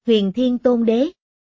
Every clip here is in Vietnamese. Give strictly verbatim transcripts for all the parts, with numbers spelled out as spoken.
Huyền Thiên Tôn Đế.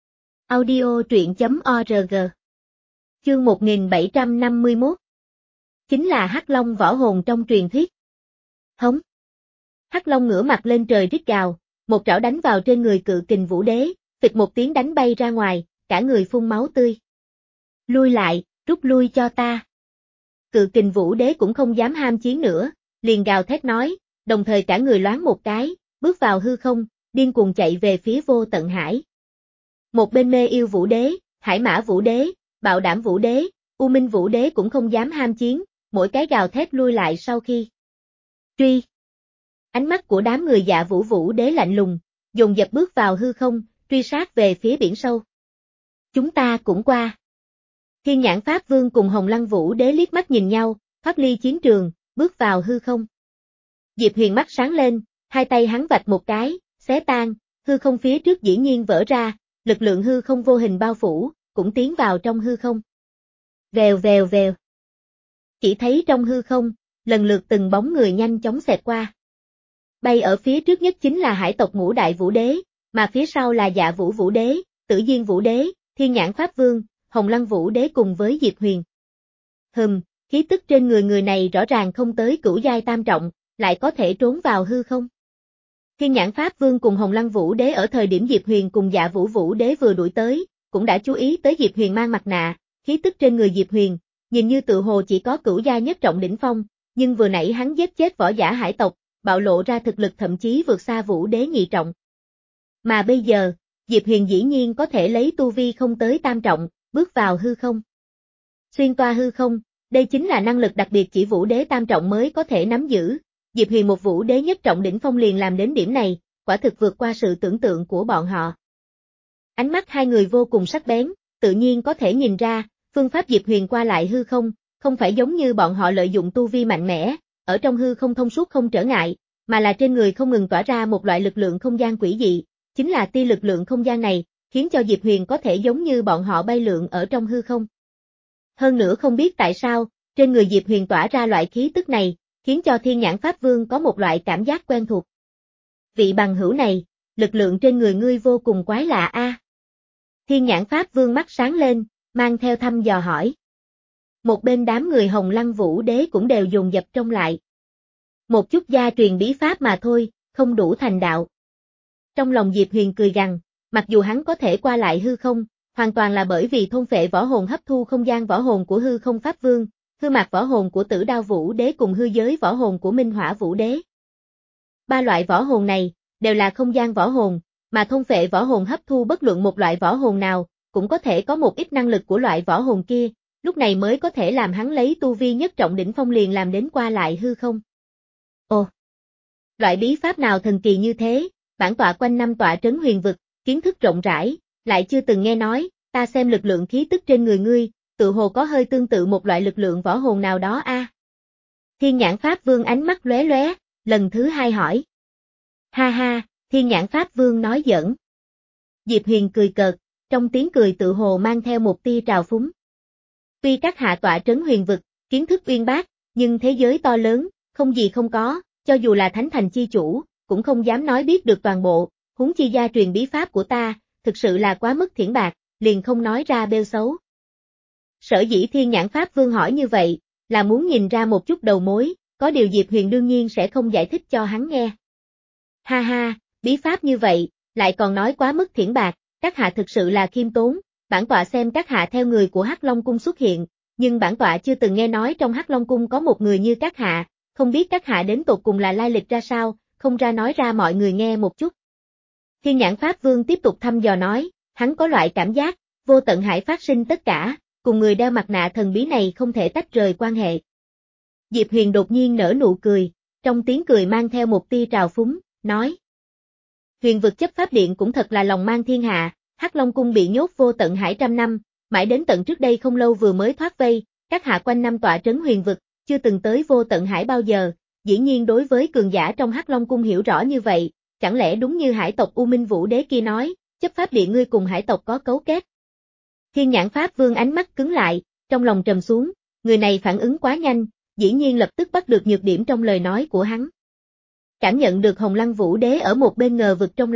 Audio truyện chấm org. Chương một nghìn bảy trăm năm mươi mốt. Chính là Hắc Long võ hồn trong truyền thuyết. Hống. Hắc Long ngửa mặt lên trời rít gào, một trảo đánh vào trên người Cự Kình Vũ Đế, phịch một tiếng đánh bay ra ngoài, cả người phun máu tươi. Lui lại, rút lui cho ta. Cự Kình Vũ Đế cũng không dám ham chiến nữa, liền gào thét nói, đồng thời cả người loáng một cái, bước vào hư không, điên cuồng chạy về phía Vô Tận Hải. Một bên Mê Yêu Vũ Đế, Hải Mã Vũ Đế, Bạo Đảm Vũ Đế, U Minh Vũ Đế cũng không dám ham chiến, mỗi cái gào thét lui lại sau khi truy. Ánh mắt của đám người Dạ Vũ Vũ Đế lạnh lùng, dồn dập bước vào hư không, truy sát về phía biển sâu. Chúng ta cũng qua. Thiên Nhãn Pháp Vương cùng Hồng Lăng Vũ Đế liếc mắt nhìn nhau, thoát ly chiến trường, bước vào hư không. Diệp Huyền mắt sáng lên, hai tay hắn vạch một cái, xé tan, hư không phía trước dĩ nhiên vỡ ra, lực lượng hư không vô hình bao phủ, cũng tiến vào trong hư không. Vèo vèo vèo. Chỉ thấy trong hư không, lần lượt từng bóng người nhanh chóng xẹt qua. Bay ở phía trước nhất chính là Hải tộc Ngũ Đại Vũ Đế, mà phía sau là Dạ Vũ Vũ Đế, Tử Diên Vũ Đế, Thiên Nhãn Pháp Vương, Hồng Lăng Vũ Đế cùng với Diệp Huyền. Hừm, khí tức trên người người này rõ ràng không tới cửu giai tam trọng, lại có thể trốn vào hư không. Thiên Nhãn Pháp Vương cùng Hồng Lăng Vũ Đế ở thời điểm Diệp Huyền cùng Dạ Vũ Vũ Đế vừa đuổi tới, cũng đã chú ý tới Diệp Huyền mang mặt nạ, khí tức trên người Diệp Huyền, nhìn như tự hồ chỉ có cửu giai nhất trọng đỉnh phong, nhưng vừa nãy hắn giết chết võ giả hải tộc, bạo lộ ra thực lực thậm chí vượt xa Vũ Đế nhị trọng. Mà bây giờ, Diệp Huyền dĩ nhiên có thể lấy tu vi không tới tam trọng, bước vào hư không. Xuyên toa hư không, đây chính là năng lực đặc biệt chỉ Vũ Đế tam trọng mới có thể nắm giữ. Diệp Huyền một Vũ Đế nhất trọng đỉnh phong liền làm đến điểm này, quả thực vượt qua sự tưởng tượng của bọn họ. Ánh mắt hai người vô cùng sắc bén, tự nhiên có thể nhìn ra, phương pháp Diệp Huyền qua lại hư không, không phải giống như bọn họ lợi dụng tu vi mạnh mẽ, ở trong hư không thông suốt không trở ngại, mà là trên người không ngừng tỏa ra một loại lực lượng không gian quỷ dị, chính là tia lực lượng không gian này, khiến cho Diệp Huyền có thể giống như bọn họ bay lượn ở trong hư không. Hơn nữa không biết tại sao, trên người Diệp Huyền tỏa ra loại khí tức này, khiến cho Thiên Nhãn Pháp Vương có một loại cảm giác quen thuộc. Vị bằng hữu này, lực lượng trên người ngươi vô cùng quái lạ a. À. Thiên Nhãn Pháp Vương mắt sáng lên, mang theo thăm dò hỏi. Một bên đám người Hồng Lăng Vũ Đế cũng đều dồn dập trông lại. Một chút gia truyền bí pháp mà thôi, không đủ thành đạo. Trong lòng Diệp Huyền cười gằn, mặc dù hắn có thể qua lại hư không, hoàn toàn là bởi vì thôn phệ võ hồn hấp thu không gian võ hồn của hư không Pháp Vương, hư mạc võ hồn của Tử Đao Vũ Đế cùng hư giới võ hồn của Minh Hỏa Vũ Đế. Ba loại võ hồn này, đều là không gian võ hồn, mà thôn phệ võ hồn hấp thu bất luận một loại võ hồn nào, cũng có thể có một ít năng lực của loại võ hồn kia, lúc này mới có thể làm hắn lấy tu vi nhất trọng đỉnh phong liền làm đến qua lại hư không. Ồ! Loại bí pháp nào thần kỳ như thế, bản tọa quanh năm tọa trấn huyền vực, kiến thức rộng rãi, lại chưa từng nghe nói, ta xem lực lượng khí tức trên người ngươi, tự hồ có hơi tương tự một loại lực lượng võ hồn nào đó a. À. Thiên Nhãn Pháp Vương ánh mắt lóe lóe, lần thứ hai hỏi. Ha ha, Thiên Nhãn Pháp Vương nói giỡn. Diệp Huyền cười cợt, trong tiếng cười tự hồ mang theo một tia trào phúng. Tuy các hạ tọa trấn huyền vực, kiến thức uyên bác, nhưng thế giới to lớn, không gì không có, cho dù là Thánh Thành chi chủ, cũng không dám nói biết được toàn bộ, huống chi gia truyền bí pháp của ta, thực sự là quá mức thiển bạc, liền không nói ra bêu xấu. Sở dĩ Thiên Nhãn Pháp Vương hỏi như vậy, là muốn nhìn ra một chút đầu mối, có điều Diệp Huyền đương nhiên sẽ không giải thích cho hắn nghe. Ha ha, bí pháp như vậy, lại còn nói quá mức thiển bạc, các hạ thực sự là khiêm tốn, bản tọa xem các hạ theo người của Hắc Long Cung xuất hiện, nhưng bản tọa chưa từng nghe nói trong Hắc Long Cung có một người như các hạ, không biết các hạ đến tột cùng là lai lịch ra sao, không ra nói ra mọi người nghe một chút. Thiên Nhãn Pháp Vương tiếp tục thăm dò nói, hắn có loại cảm giác, Vô Tận Hải phát sinh tất cả, cùng người đeo mặt nạ thần bí này không thể tách rời quan hệ. Diệp Huyền đột nhiên nở nụ cười, trong tiếng cười mang theo một tia trào phúng, nói. Huyền vực chấp pháp điện cũng thật là lòng mang thiên hạ, Hắc Long Cung bị nhốt Vô Tận Hải trăm năm, mãi đến tận trước đây không lâu vừa mới thoát vây, các hạ quanh năm tọa trấn huyền vực, chưa từng tới Vô Tận Hải bao giờ, dĩ nhiên đối với cường giả trong Hắc Long Cung hiểu rõ như vậy, chẳng lẽ đúng như hải tộc U Minh Vũ Đế kia nói, chấp pháp điện ngươi cùng hải tộc có cấu kết. Thiên Nhãn Pháp Vương ánh mắt cứng lại, trong lòng trầm xuống, người này phản ứng quá nhanh, dĩ nhiên lập tức bắt được nhược điểm trong lời nói của hắn. Cảm nhận được Hồng Lăng Vũ Đế ở một bên ngờ vực trông lại,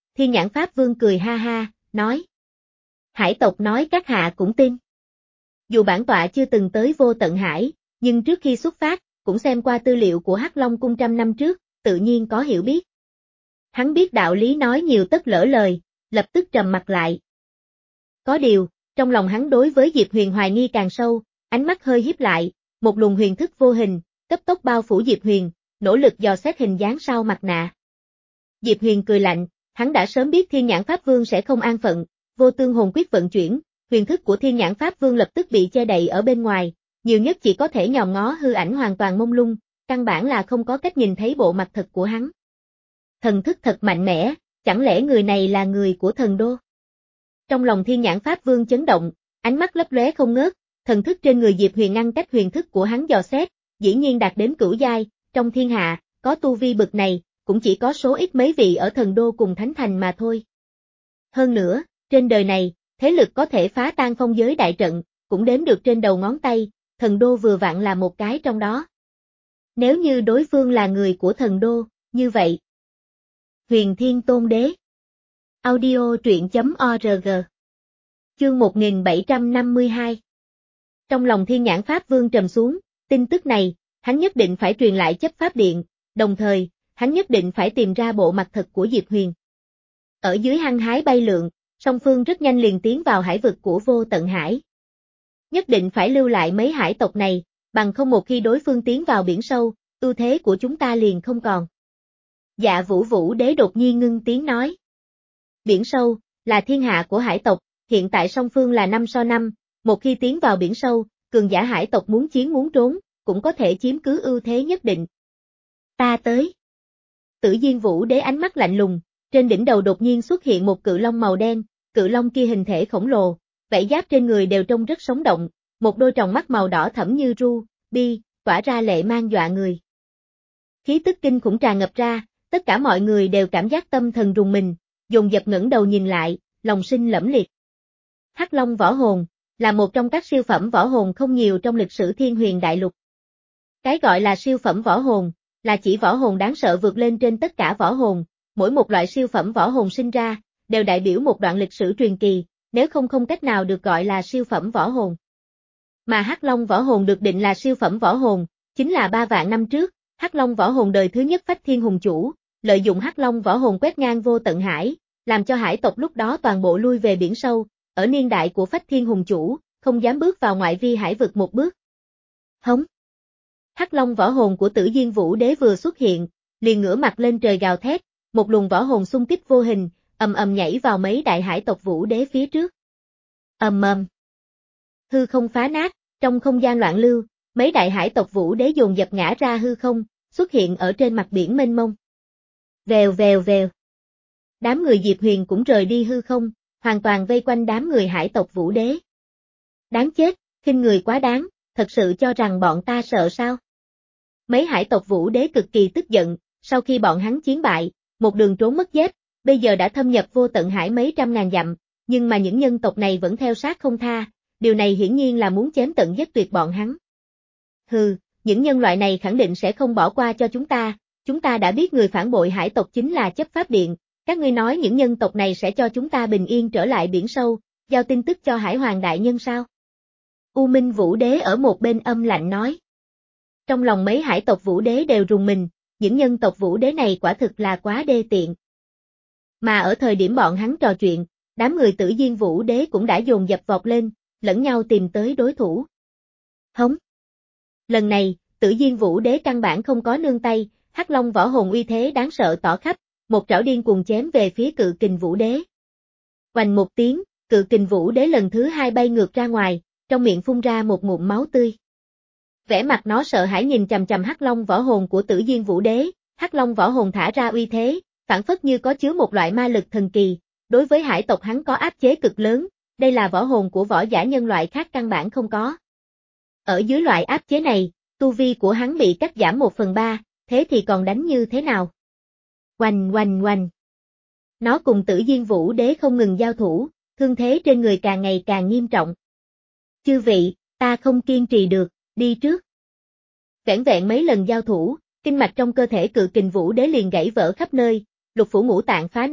Thiên Nhãn Pháp Vương cười ha ha, nói. Hải tộc nói các hạ cũng tin. Dù bản tọa chưa từng tới Vô Tận Hải, nhưng trước khi xuất phát, cũng xem qua tư liệu của Hắc Long Cung trăm năm trước, tự nhiên có hiểu biết. Hắn biết đạo lý nói nhiều tất lỡ lời, lập tức trầm mặt lại. Có điều, trong lòng hắn đối với Diệp Huyền hoài nghi càng sâu, ánh mắt hơi híp lại, một luồng huyền thức vô hình, cấp tốc bao phủ Diệp Huyền, nỗ lực dò xét hình dáng sau mặt nạ. Diệp Huyền cười lạnh, hắn đã sớm biết Thiên Nhãn Pháp Vương sẽ không an phận, vô tương hồn quyết vận chuyển, huyền thức của Thiên Nhãn Pháp Vương lập tức bị che đậy ở bên ngoài, nhiều nhất chỉ có thể nhòm ngó hư ảnh hoàn toàn mông lung, căn bản là không có cách nhìn thấy bộ mặt thật của hắn. Thần thức thật mạnh mẽ, chẳng lẽ người này là người của thần đô? Trong lòng Thiên Nhãn Pháp Vương chấn động, ánh mắt lấp lóe không ngớt, thần thức trên người Diệp Huyền ngăn cách huyền thức của hắn dò xét, dĩ nhiên đạt đến cửu giai, trong thiên hạ, có tu vi bực này, cũng chỉ có số ít mấy vị ở thần đô cùng thánh thành mà thôi. Hơn nữa, trên đời này, thế lực có thể phá tan phong giới đại trận, cũng đếm được trên đầu ngón tay, thần đô vừa vặn là một cái trong đó. Nếu như đối phương là người của thần đô, như vậy. Huyền Thiên Tôn Đế. Audio truyện chấm org. Chương một nghìn bảy trăm năm mươi hai. Trong lòng Thiên Nhãn Pháp Vương trầm xuống, tin tức này, hắn nhất định phải truyền lại chấp pháp điện, đồng thời, hắn nhất định phải tìm ra bộ mặt thật của Diệp Huyền. Ở dưới hăng hái bay lượn, song phương rất nhanh liền tiến vào hải vực của Vô Tận Hải. Nhất định phải lưu lại mấy hải tộc này, bằng không một khi đối phương tiến vào biển sâu, ưu thế của chúng ta liền không còn. Dạ Vũ Vũ Đế đột nhiên ngưng tiếng nói. Biển sâu, là thiên hạ của hải tộc, hiện tại song phương là năm so năm, một khi tiến vào biển sâu, cường giả hải tộc muốn chiến muốn trốn, cũng có thể chiếm cứ ưu thế nhất định. Ta tới. Tử Diên Vũ Đế ánh mắt lạnh lùng, trên đỉnh đầu đột nhiên xuất hiện một cự long màu đen, cự long kia hình thể khổng lồ, vảy giáp trên người đều trông rất sống động, một đôi tròng mắt màu đỏ thẫm như ru, bi, tỏa ra lệ mang dọa người. Khí tức kinh khủng tràn ngập ra, tất cả mọi người đều cảm giác tâm thần rùng mình, dồn dập ngẩng đầu nhìn lại, lòng sinh lẫm liệt. Hắc Long võ hồn, là một trong các siêu phẩm võ hồn không nhiều trong lịch sử Thiên Huyền Đại Lục. Cái gọi là siêu phẩm võ hồn, là chỉ võ hồn đáng sợ vượt lên trên tất cả võ hồn, mỗi một loại siêu phẩm võ hồn sinh ra, đều đại biểu một đoạn lịch sử truyền kỳ, nếu không không cách nào được gọi là siêu phẩm võ hồn. Mà Hắc Long võ hồn được định là siêu phẩm võ hồn, chính là ba vạn năm trước, Hắc Long võ hồn đời thứ nhất Phách Thiên Hùng Chủ, lợi dụng Hắc Long võ hồn quét ngang Vô Tận Hải, làm cho hải tộc lúc đó toàn bộ lui về biển sâu, ở niên đại của Phách Thiên Hùng Chủ, không dám bước vào ngoại vi hải vực một bước. Hống. Hắc Long võ hồn của Tử Diên Vũ Đế vừa xuất hiện, liền ngửa mặt lên trời gào thét, một luồng võ hồn xung kích vô hình, ầm ầm nhảy vào mấy đại hải tộc Vũ Đế phía trước. Ầm ầm. Hư không phá nát, trong không gian loạn lưu, mấy đại hải tộc Vũ Đế dồn dập ngã ra hư không, xuất hiện ở trên mặt biển mênh mông. Vèo vèo vèo. Đám người Diệp Huyền cũng rời đi hư không, hoàn toàn vây quanh đám người hải tộc Vũ Đế. Đáng chết, khinh người quá đáng, thật sự cho rằng bọn ta sợ sao? Mấy hải tộc Vũ Đế cực kỳ tức giận, sau khi bọn hắn chiến bại, một đường trốn mất dép, bây giờ đã thâm nhập Vô Tận Hải mấy trăm ngàn dặm, nhưng mà những nhân tộc này vẫn theo sát không tha, điều này hiển nhiên là muốn chém tận giết tuyệt bọn hắn. Hừ, những nhân loại này khẳng định sẽ không bỏ qua cho chúng ta, chúng ta đã biết người phản bội hải tộc chính là chấp pháp điện, các ngươi nói những nhân tộc này sẽ cho chúng ta bình yên trở lại biển sâu, giao tin tức cho Hải Hoàng đại nhân sao? U Minh Vũ Đế ở một bên âm lạnh nói. Trong lòng mấy hải tộc Vũ Đế đều rùng mình, những nhân tộc Vũ Đế này quả thực là quá đê tiện. Mà ở thời điểm bọn hắn trò chuyện, đám người Tử Diên Vũ Đế cũng đã dồn dập vọt lên, lẫn nhau tìm tới đối thủ. Hống. Lần này, Tử Diên Vũ Đế căn bản không có nương tay, Hắc Long võ hồn uy thế đáng sợ tỏ khắp, một trảo điên cuồng chém về phía Cự Kình Vũ Đế. Oành một tiếng, Cự Kình Vũ Đế lần thứ hai bay ngược ra ngoài, trong miệng phun ra một ngụm máu tươi. Vẻ mặt nó sợ hãi nhìn chằm chằm Hắc Long võ hồn của Tử Diên Vũ Đế, Hắc Long võ hồn thả ra uy thế, phản phất như có chứa một loại ma lực thần kỳ, đối với hải tộc hắn có áp chế cực lớn, đây là võ hồn của võ giả nhân loại khác căn bản không có. Ở dưới loại áp chế này, tu vi của hắn bị cắt giảm một phần ba, thế thì còn đánh như thế nào? Oành oành oành. Nó cùng Tử Diên Vũ Đế không ngừng giao thủ, thương thế trên người càng ngày càng nghiêm trọng. Chư vị, ta không kiên trì được, đi trước. Vẻn vẹn mấy lần giao thủ, kinh mạch trong cơ thể Cự Kình Vũ Đế liền gãy vỡ khắp nơi, lục phủ ngũ tạng phá nát,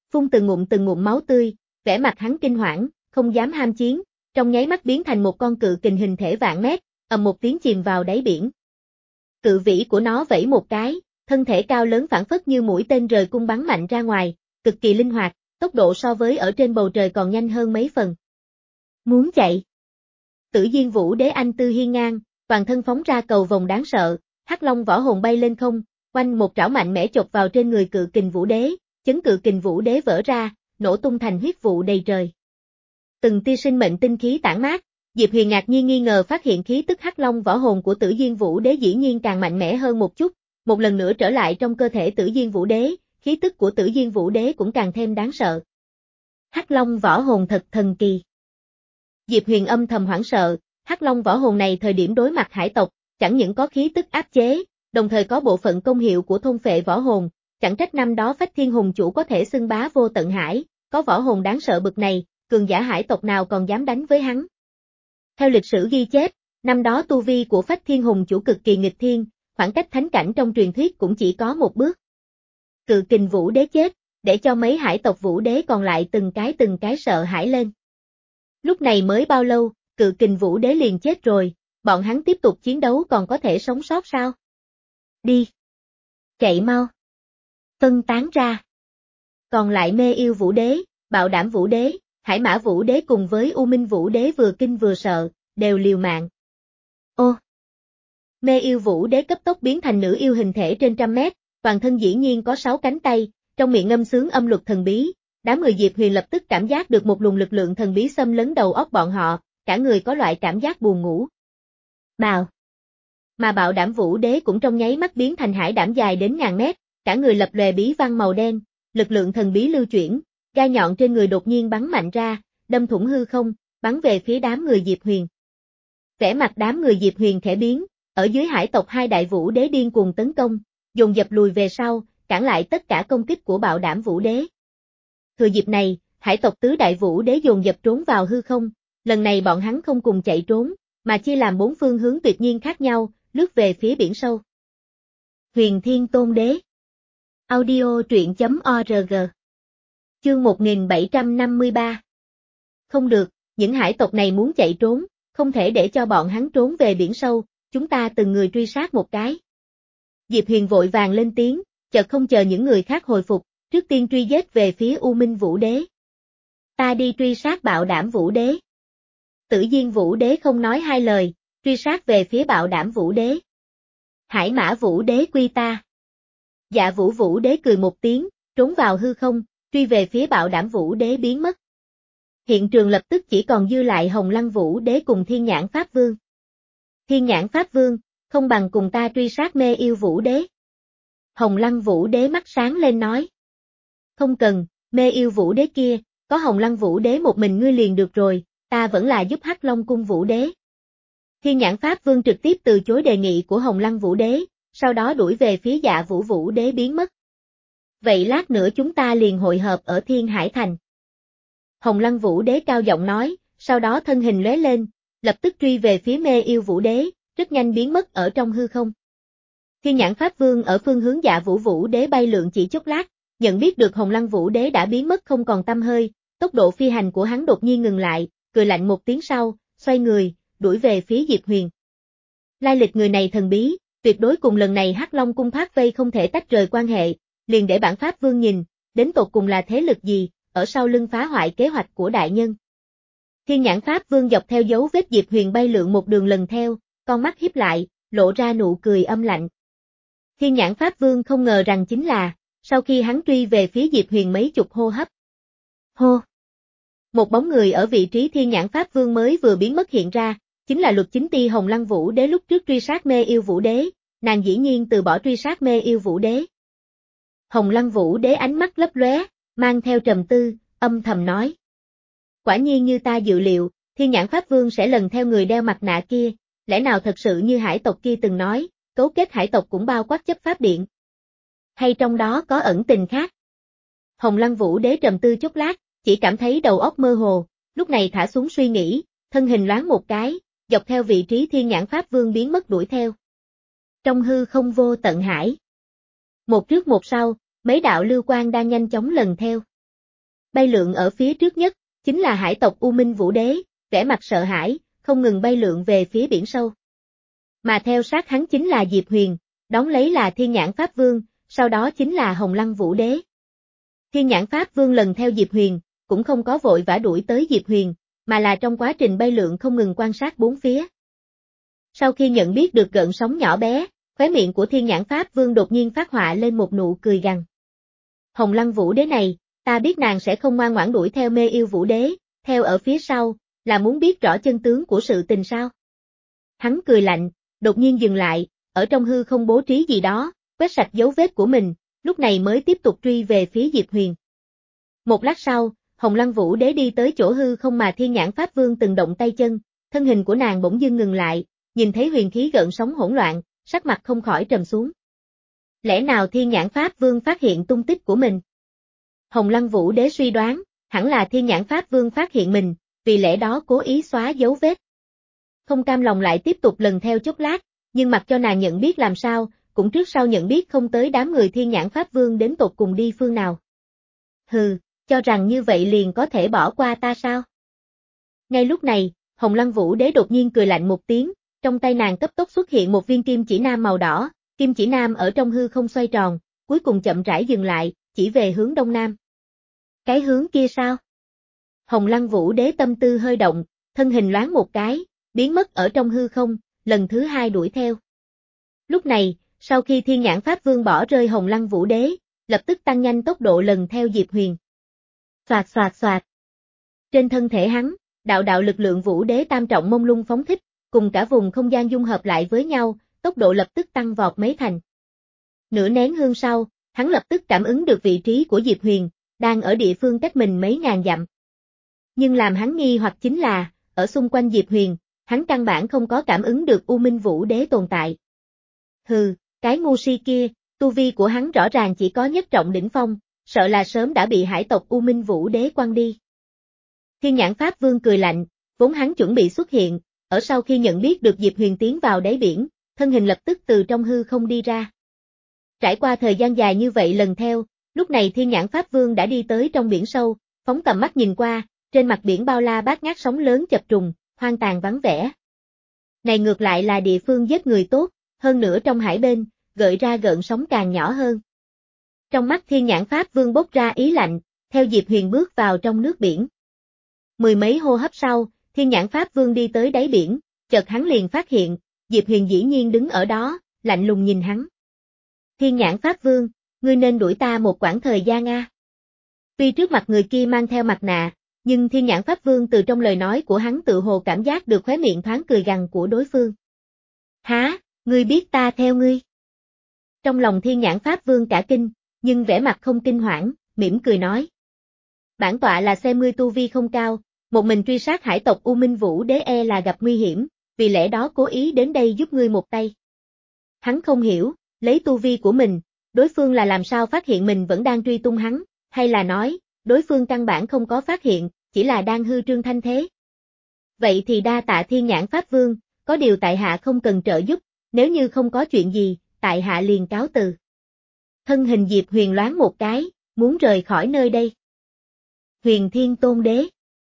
phun từng ngụm từng ngụm máu tươi, vẻ mặt hắn kinh hoảng, không dám ham chiến, trong nháy mắt biến thành một con cự kình hình thể vạn mét, ầm một tiếng chìm vào đáy biển. Cự vĩ của nó vẫy một cái, thân thể cao lớn phảng phất như mũi tên rời cung bắn mạnh ra ngoài, cực kỳ linh hoạt, tốc độ so với ở trên bầu trời còn nhanh hơn mấy phần. Muốn chạy. Tử Diên Vũ Đế anh tư hiên ngang, toàn thân phóng ra cầu vồng đáng sợ, hắc long võ hồn bay lên không, quanh một trảo mạnh mẽ chộp vào trên người cự kình Vũ Đế, chấn cự kình Vũ Đế vỡ ra, nổ tung thành huyết vụ đầy trời. Từng tia sinh mệnh tinh khí tản mát, Diệp Huyền ngạc nhiên nghi ngờ phát hiện khí tức hắc long võ hồn của Tử Diên Vũ Đế dĩ nhiên càng mạnh mẽ hơn một chút, một lần nữa trở lại trong cơ thể Tử Diên Vũ Đế, khí tức của Tử Diên Vũ Đế cũng càng thêm đáng sợ. Hắc long võ hồn thật thần kỳ. Diệp Huyền âm thầm hoảng sợ, hắc long võ hồn này thời điểm đối mặt hải tộc, chẳng những có khí tức áp chế, đồng thời có bộ phận công hiệu của thôn phệ võ hồn, chẳng trách năm đó Phách Thiên Hùng chủ có thể xưng bá vô tận hải, có võ hồn đáng sợ bực này, cường giả hải tộc nào còn dám đánh với hắn. Theo lịch sử ghi chép, năm đó tu vi của Phách Thiên Hùng chủ cực kỳ nghịch thiên, khoảng cách thánh cảnh trong truyền thuyết cũng chỉ có một bước. Cự kình Vũ Đế chết, để cho mấy hải tộc Vũ Đế còn lại từng cái từng cái sợ hãi lên. Lúc này mới bao lâu, cự kình Vũ Đế liền chết rồi, bọn hắn tiếp tục chiến đấu còn có thể sống sót sao? Đi! Chạy mau! Phân tán ra! Còn lại Mê Yêu Vũ Đế, Bạo Đảm Vũ Đế, Hải Mã Vũ Đế cùng với U Minh Vũ Đế vừa kinh vừa sợ, đều liều mạng. Ô! Mê Yêu Vũ Đế cấp tốc biến thành nữ yêu hình thể trên trăm mét, toàn thân dĩ nhiên có sáu cánh tay, trong miệng ngâm sướng âm luật thần bí, đám người Diệp Huyền lập tức cảm giác được một luồng lực lượng thần bí xâm lấn đầu óc bọn họ, cả người có loại cảm giác buồn ngủ. Bào! Mà Bạo Đảm Vũ Đế cũng trong nháy mắt biến thành hải đảm dài đến ngàn mét, cả người lập lòe bí văn màu đen, lực lượng thần bí lưu chuyển, gai nhọn trên người đột nhiên bắn mạnh ra, đâm thủng hư không, bắn về phía đám người Diệp Huyền. Vẻ mặt đám người Diệp Huyền khẽ biến, ở dưới hải tộc hai đại Vũ Đế điên cuồng tấn công, dồn dập lùi về sau, cản lại tất cả công kích của Bạo Đảm Vũ Đế. Thừa dịp này, hải tộc tứ đại Vũ Đế dồn dập trốn vào hư không, lần này bọn hắn không cùng chạy trốn, mà chia làm bốn phương hướng tuyệt nhiên khác nhau, lướt về phía biển sâu. Huyền Thiên Tôn Đế. Audio truyện chấm org. Chương một nghìn bảy trăm năm mươi ba. Không được, những hải tộc này muốn chạy trốn, không thể để cho bọn hắn trốn về biển sâu, chúng ta từng người truy sát một cái. Diệp Huyền vội vàng lên tiếng, chợt không chờ những người khác hồi phục, trước tiên truy giết về phía U Minh Vũ Đế. Ta đi truy sát Bạo Đảm Vũ Đế. Tử Diên Vũ Đế không nói hai lời, truy sát về phía Bạo Đảm Vũ Đế. Hải Mã Vũ Đế quy ta. Dạ Vũ Vũ Đế cười một tiếng, trốn vào hư không, truy về phía Bạo Đảm Vũ Đế biến mất. Hiện trường lập tức chỉ còn dư lại Hồng Lăng Vũ Đế cùng Thiên Nhãn Pháp Vương. Thiên Nhãn Pháp Vương, không bằng cùng ta truy sát Mê Yêu Vũ Đế. Hồng Lăng Vũ Đế mắt sáng lên nói. Không cần, Mê Yêu Vũ Đế kia, có Hồng Lăng Vũ Đế một mình ngươi liền được rồi, ta vẫn là giúp Hắc Long Cung Vũ Đế. Thiên Nhãn Pháp Vương trực tiếp từ chối đề nghị của Hồng Lăng Vũ Đế, sau đó đuổi về phía Dạ Vũ Vũ Đế biến mất. Vậy lát nữa chúng ta liền hội hợp ở Thiên Hải Thành. Hồng Lăng Vũ Đế cao giọng nói, sau đó thân hình lóe lên, lập tức truy về phía Mê Yêu Vũ Đế, rất nhanh biến mất ở trong hư không. Thiên Nhãn Pháp Vương ở phương hướng Dạ Vũ Vũ Đế bay lượn chỉ chốc lát, nhận biết được Hồng Lăng Vũ Đế đã biến mất không còn tăm hơi, tốc độ phi hành của hắn đột nhiên ngừng lại, cười lạnh một tiếng sau, xoay người, đuổi về phía Diệp Huyền. Lai lịch người này thần bí, tuyệt đối cùng lần này Hắc Long Cung thoát vây không thể tách rời quan hệ, liền để bản Pháp Vương nhìn, đến tột cùng là thế lực gì, ở sau lưng phá hoại kế hoạch của đại nhân. Thiên Nhãn Pháp Vương dọc theo dấu vết Diệp Huyền bay lượn một đường lần theo, con mắt híp lại, lộ ra nụ cười âm lạnh. Thiên Nhãn Pháp Vương không ngờ rằng chính là, sau khi hắn truy về phía Diệp Huyền mấy chục hô hấp. Hô! Một bóng người ở vị trí Thiên Nhãn Pháp Vương mới vừa biến mất hiện ra, chính là Luật Chính Ti Hồng Lăng Vũ Đế lúc trước truy sát Mê Yêu Vũ Đế, nàng dĩ nhiên từ bỏ truy sát Mê Yêu Vũ Đế. Hồng Lăng Vũ Đế ánh mắt lấp lóe, mang theo trầm tư, âm thầm nói. Quả nhiên như ta dự liệu, Thiên Nhãn Pháp Vương sẽ lần theo người đeo mặt nạ kia, lẽ nào thật sự như hải tộc kia từng nói, cấu kết hải tộc cũng bao quát chấp pháp điện. Hay trong đó có ẩn tình khác? Hồng Lăng Vũ Đế trầm tư chốc lát, chỉ cảm thấy đầu óc mơ hồ, lúc này thả xuống suy nghĩ, thân hình loáng một cái, dọc theo vị trí Thiên Nhãn Pháp Vương biến mất đuổi theo. Trong hư không vô tận hải. Một trước một sau, mấy đạo lưu quang đang nhanh chóng lần theo. Bay lượn ở phía trước nhất, chính là hải tộc U Minh Vũ Đế, vẻ mặt sợ hãi, không ngừng bay lượn về phía biển sâu. Mà theo sát hắn chính là Diệp Huyền, đón lấy là Thiên Nhãn Pháp Vương, sau đó chính là Hồng Lăng Vũ Đế. Thiên Nhãn Pháp Vương lần theo Diệp Huyền, cũng không có vội vã đuổi tới Diệp Huyền, mà là trong quá trình bay lượn không ngừng quan sát bốn phía. Sau khi nhận biết được gợn sóng nhỏ bé, khóe miệng của Thiên Nhãn Pháp Vương đột nhiên phát họa lên một nụ cười gằn. Hồng Lăng Vũ Đế này, ta biết nàng sẽ không ngoan ngoãn đuổi theo Mê Yêu Vũ Đế, theo ở phía sau, là muốn biết rõ chân tướng của sự tình sao. Hắn cười lạnh, đột nhiên dừng lại, ở trong hư không bố trí gì đó, quét sạch dấu vết của mình, lúc này mới tiếp tục truy về phía Diệp Huyền. Một lát sau, Hồng Lăng Vũ Đế đi tới chỗ hư không mà Thiên Nhãn Pháp Vương từng động tay chân, thân hình của nàng bỗng dưng ngừng lại, nhìn thấy huyền khí gợn sóng hỗn loạn, sắc mặt không khỏi trầm xuống. Lẽ nào Thiên Nhãn Pháp Vương phát hiện tung tích của mình? Hồng Lăng Vũ Đế suy đoán, hẳn là Thiên Nhãn Pháp Vương phát hiện mình, vì lẽ đó cố ý xóa dấu vết. Không cam lòng lại tiếp tục lần theo chốc lát, nhưng mặc cho nàng nhận biết làm sao, cũng trước sau nhận biết không tới đám người Thiên Nhãn Pháp Vương đến tột cùng đi phương nào. Hừ, cho rằng như vậy liền có thể bỏ qua ta sao? Ngay lúc này, Hồng Lăng Vũ Đế đột nhiên cười lạnh một tiếng, trong tay nàng cấp tốc xuất hiện một viên kim chỉ nam màu đỏ, kim chỉ nam ở trong hư không xoay tròn, cuối cùng chậm rãi dừng lại, chỉ về hướng đông nam. Cái hướng kia sao? Hồng Lăng Vũ Đế tâm tư hơi động, thân hình loáng một cái, biến mất ở trong hư không, lần thứ hai đuổi theo. Lúc này, sau khi Thiên Nhãn Pháp Vương bỏ rơi Hồng Lăng Vũ Đế, lập tức tăng nhanh tốc độ lần theo Diệp Huyền. Xoạt xoạt xoạt. Trên thân thể hắn, đạo đạo lực lượng Vũ Đế tam trọng mông lung phóng thích, cùng cả vùng không gian dung hợp lại với nhau, tốc độ lập tức tăng vọt mấy thành. Nửa nén hương sau, hắn lập tức cảm ứng được vị trí của Diệp Huyền, đang ở địa phương cách mình mấy ngàn dặm. Nhưng làm hắn nghi hoặc chính là, ở xung quanh Diệp Huyền, hắn căn bản không có cảm ứng được U Minh Vũ Đế tồn tại. Hừ, cái ngu si kia, tu vi của hắn rõ ràng chỉ có nhất trọng đỉnh phong, sợ là sớm đã bị hải tộc U Minh Vũ Đế quăng đi. Thiên Nhãn Pháp Vương cười lạnh, vốn hắn chuẩn bị xuất hiện, ở sau khi nhận biết được Diệp Huyền tiến vào đáy biển, thân hình lập tức từ trong hư không đi ra. Trải qua thời gian dài như vậy lần theo, lúc này Thiên Nhãn Pháp Vương đã đi tới trong biển sâu, phóng tầm mắt nhìn qua, trên mặt biển bao la bát ngát sóng lớn chập trùng, hoang tàn vắng vẻ. Này ngược lại là địa phương giết người tốt, hơn nữa trong hải bên, gợi ra gợn sóng càng nhỏ hơn. Trong mắt Thiên Nhãn Pháp Vương bốc ra ý lạnh, theo Diệp Huyền bước vào trong nước biển. Mười mấy hô hấp sau, Thiên Nhãn Pháp Vương đi tới đáy biển, chợt hắn liền phát hiện, Diệp Huyền dĩ nhiên đứng ở đó, lạnh lùng nhìn hắn. Thiên Nhãn Pháp Vương, ngươi nên đuổi ta một quãng thời gian a. Tuy trước mặt người kia mang theo mặt nạ, nhưng Thiên Nhãn Pháp Vương từ trong lời nói của hắn tự hồ cảm giác được khóe miệng thoáng cười gằn của đối phương. Hả, ngươi biết ta theo ngươi? Trong lòng Thiên Nhãn Pháp Vương cả kinh, nhưng vẻ mặt không kinh hoảng, mỉm cười nói. Bản tọa là xem ngươi tu vi không cao, một mình truy sát hải tộc U Minh Vũ Đế e là gặp nguy hiểm, vì lẽ đó cố ý đến đây giúp ngươi một tay. Hắn không hiểu, lấy tu vi của mình, đối phương là làm sao phát hiện mình vẫn đang truy tung hắn, hay là nói, đối phương căn bản không có phát hiện, chỉ là đang hư trương thanh thế. Vậy thì đa tạ Thiên Nhãn Pháp Vương, có điều tại hạ không cần trợ giúp, nếu như không có chuyện gì, tại hạ liền cáo từ. Thân hình Diệp Huyền loáng một cái, muốn rời khỏi nơi đây. Huyền Thiên Tôn Đế.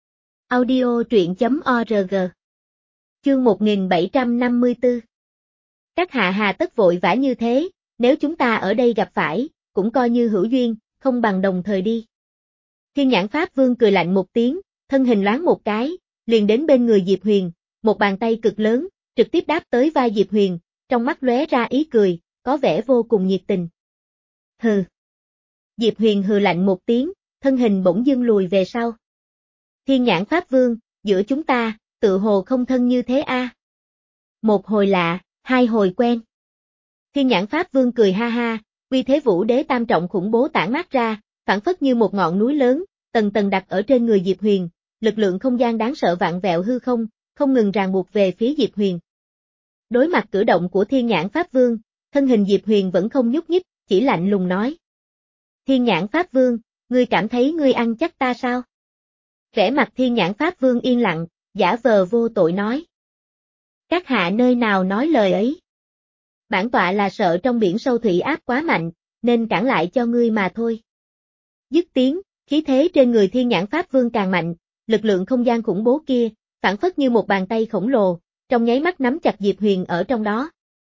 Audio truyện chấm org. Chương một nghìn bảy trăm năm mươi tư. Các hạ hà tất vội vã như thế, nếu chúng ta ở đây gặp phải, cũng coi như hữu duyên, không bằng đồng thời đi. Thiên Nhãn Pháp Vương cười lạnh một tiếng, thân hình loáng một cái, liền đến bên người Diệp Huyền, một bàn tay cực lớn, trực tiếp đáp tới vai Diệp Huyền, trong mắt lóe ra ý cười, có vẻ vô cùng nhiệt tình. Hừ. Diệp Huyền hừ lạnh một tiếng, thân hình bỗng dưng lùi về sau. Thiên Nhãn Pháp Vương, giữa chúng ta, tự hồ không thân như thế a. À? Một hồi lạ, hai hồi quen. Thiên Nhãn Pháp Vương cười ha ha, uy thế Vũ Đế tam trọng khủng bố tản mát ra, phản phất như một ngọn núi lớn, tầng tầng đặt ở trên người Diệp Huyền, lực lượng không gian đáng sợ vạn vẹo hư không, không ngừng ràng buộc về phía Diệp Huyền. Đối mặt cử động của Thiên Nhãn Pháp Vương, thân hình Diệp Huyền vẫn không nhúc nhích, chỉ lạnh lùng nói. Thiên Nhãn Pháp Vương, ngươi cảm thấy ngươi ăn chắc ta sao? Vẻ mặt Thiên Nhãn Pháp Vương yên lặng, giả vờ vô tội nói. Các hạ nơi nào nói lời ấy? Bản tọa là sợ trong biển sâu thủy áp quá mạnh, nên cản lại cho ngươi mà thôi. Dứt tiếng, Khí thế trên người Thiên Nhãn Pháp Vương càng mạnh, lực lượng không gian khủng bố kia, phảng phất như một bàn tay khổng lồ, trong nháy mắt nắm chặt Diệp Huyền ở trong đó.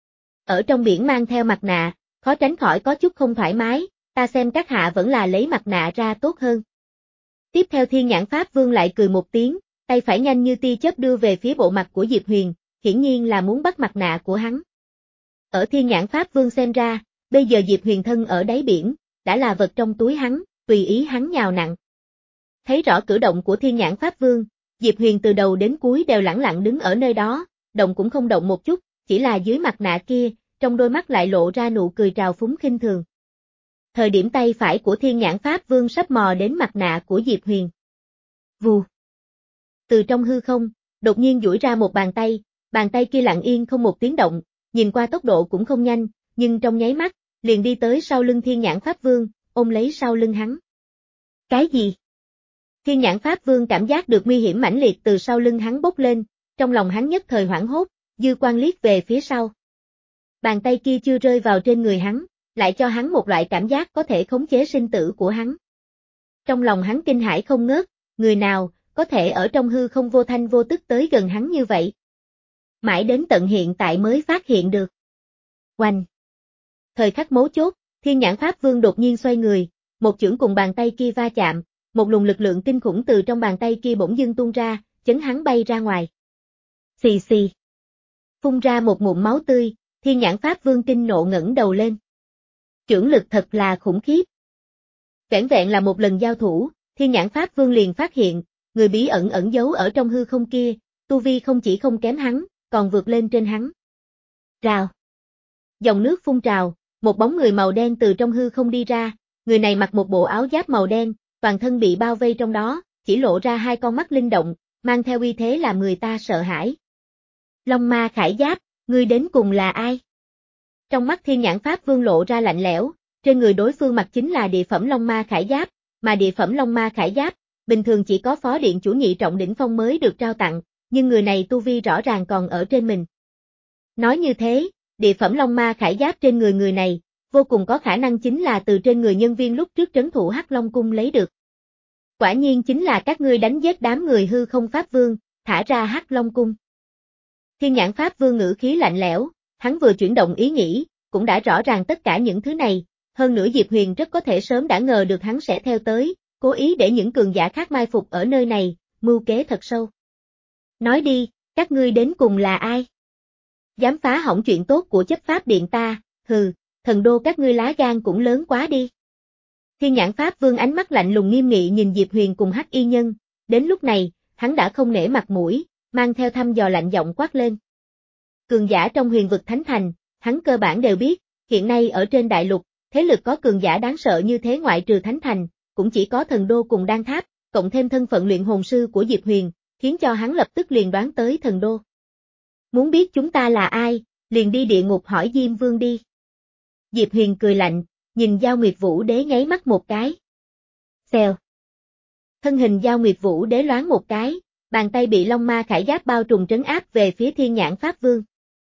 Ở trong biển mang theo mặt nạ, khó tránh khỏi có chút không thoải mái, ta xem các hạ vẫn là lấy mặt nạ ra tốt hơn. Tiếp theo Thiên Nhãn Pháp Vương lại cười một tiếng, tay phải nhanh như tia chớp đưa về phía bộ mặt của Diệp Huyền, hiển nhiên là muốn bắt mặt nạ của hắn. Ở Thiên Nhãn Pháp Vương xem ra, bây giờ Diệp Huyền thân ở đáy biển, đã là vật trong túi hắn, tùy ý hắn nhào nặn. Thấy rõ cử động của Thiên Nhãn Pháp Vương, Diệp Huyền từ đầu đến cuối đều lẳng lặng đứng ở nơi đó, động cũng không động một chút, chỉ là dưới mặt nạ kia, trong đôi mắt lại lộ ra nụ cười trào phúng khinh thường. Thời điểm tay phải của Thiên Nhãn Pháp Vương sắp mò đến mặt nạ của Diệp Huyền. Vù. Từ trong hư không, đột nhiên duỗi ra một bàn tay, bàn tay kia lặng yên không một tiếng động, nhìn qua tốc độ cũng không nhanh, nhưng trong nháy mắt, liền đi tới sau lưng Thiên Nhãn Pháp Vương, ôm lấy sau lưng hắn. Cái gì? Thiên Nhãn Pháp Vương cảm giác được nguy hiểm mãnh liệt từ sau lưng hắn bốc lên, trong lòng hắn nhất thời hoảng hốt, dư quan liếc về phía sau. Bàn tay kia chưa rơi vào trên người hắn, lại cho hắn một loại cảm giác có thể khống chế sinh tử của hắn. Trong lòng hắn kinh hãi không ngớt, người nào có thể ở trong hư không vô thanh vô tức tới gần hắn như vậy? Mãi đến tận hiện tại mới phát hiện được. Oanh! Thời khắc mấu chốt, Thiên Nhãn Pháp Vương đột nhiên xoay người, một chưởng cùng bàn tay kia va chạm, một luồng lực lượng kinh khủng từ trong bàn tay kia bỗng dưng tuôn ra, chấn hắn bay ra ngoài. Xì xì! Phun ra một ngụm máu tươi, Thiên Nhãn Pháp Vương kinh nộ ngẩng đầu lên. Chưởng lực thật là khủng khiếp. Vẻn vẹn là một lần giao thủ, Thiên Nhãn Pháp Vương liền phát hiện, người bí ẩn ẩn giấu ở trong hư không kia, tu vi không chỉ không kém hắn, còn vượt lên trên hắn. Rào. Dòng nước phun trào, một bóng người màu đen từ trong hư không đi ra, người này mặc một bộ áo giáp màu đen, toàn thân bị bao vây trong đó, chỉ lộ ra hai con mắt linh động, mang theo uy thế làm người ta sợ hãi. Long Ma Khải Giáp, ngươi đến cùng là ai? Trong mắt Thiên Nhãn Pháp Vương lộ ra lạnh lẽo, trên người đối phương mặc chính là địa phẩm Long Ma Khải Giáp, mà địa phẩm Long Ma Khải Giáp, bình thường chỉ có phó điện chủ nhị trọng đỉnh phong mới được trao tặng, nhưng người này tu vi rõ ràng còn ở trên mình. Nói như thế, địa phẩm Long Ma Khải Giáp trên người người này, vô cùng có khả năng chính là từ trên người nhân viên lúc trước trấn thủ Hắc Long Cung lấy được. Quả nhiên chính là các ngươi đánh giết đám người hư không Pháp Vương, thả ra Hắc Long Cung. Thiên Nhãn Pháp Vương ngữ khí lạnh lẽo, hắn vừa chuyển động ý nghĩ, cũng đã rõ ràng tất cả những thứ này, hơn nữa Diệp Huyền rất có thể sớm đã ngờ được hắn sẽ theo tới, cố ý để những cường giả khác mai phục ở nơi này, mưu kế thật sâu. Nói đi, các ngươi đến cùng là ai? Dám phá hỏng chuyện tốt của chấp pháp điện ta, hừ, thần đô các ngươi lá gan cũng lớn quá đi. Thiên Nhãn Pháp Vương ánh mắt lạnh lùng nghiêm nghị nhìn Diệp Huyền cùng Hắc Y Nhân, đến lúc này, hắn đã không nể mặt mũi, mang theo thăm dò lạnh giọng quát lên. Cường giả trong huyền vực Thánh Thành, hắn cơ bản đều biết, hiện nay ở trên đại lục, thế lực có cường giả đáng sợ như thế ngoại trừ Thánh Thành, cũng chỉ có thần đô cùng Đan Tháp, cộng thêm thân phận luyện hồn sư của Diệp Huyền, khiến cho hắn lập tức liền đoán tới thần đô. Muốn biết chúng ta là ai, liền đi địa ngục hỏi Diêm Vương đi. Diệp Huyền cười lạnh, nhìn Giao Nguyệt Vũ Đế nháy mắt một cái. Xèo. Thân hình Giao Nguyệt Vũ Đế loáng một cái, bàn tay bị Long Ma Khải Giáp bao trùm trấn áp về phía Thiên Nhãn Pháp Vương.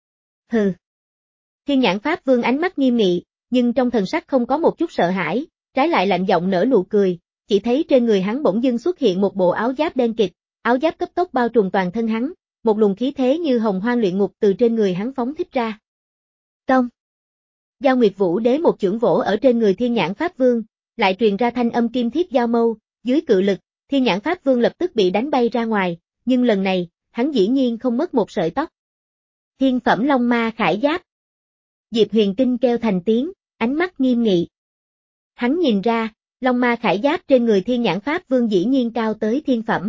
Hừ. Thiên Nhãn Pháp Vương ánh mắt nghiêm nghị, nhưng trong thần sắc không có một chút sợ hãi, trái lại lạnh giọng nở nụ cười, chỉ thấy trên người hắn bỗng dưng xuất hiện một bộ áo giáp đen kịt, áo giáp cấp tốc bao trùm toàn thân hắn, một luồng khí thế như hồng hoang luyện ngục từ trên người hắn phóng thích ra. Công. Giao Nguyệt Vũ Đế một chưởng vỗ ở trên người Thiên Nhãn Pháp Vương, lại truyền ra thanh âm kim thiết giao mâu, dưới cự lực, Thiên Nhãn Pháp Vương lập tức bị đánh bay ra ngoài, nhưng lần này, hắn dĩ nhiên không mất một sợi tóc. Thiên phẩm Long Ma Khải Giáp. Diệp Huyền kinh kêu thành tiếng, ánh mắt nghiêm nghị. Hắn nhìn ra, Long Ma Khải Giáp trên người Thiên Nhãn Pháp Vương dĩ nhiên cao tới thiên phẩm.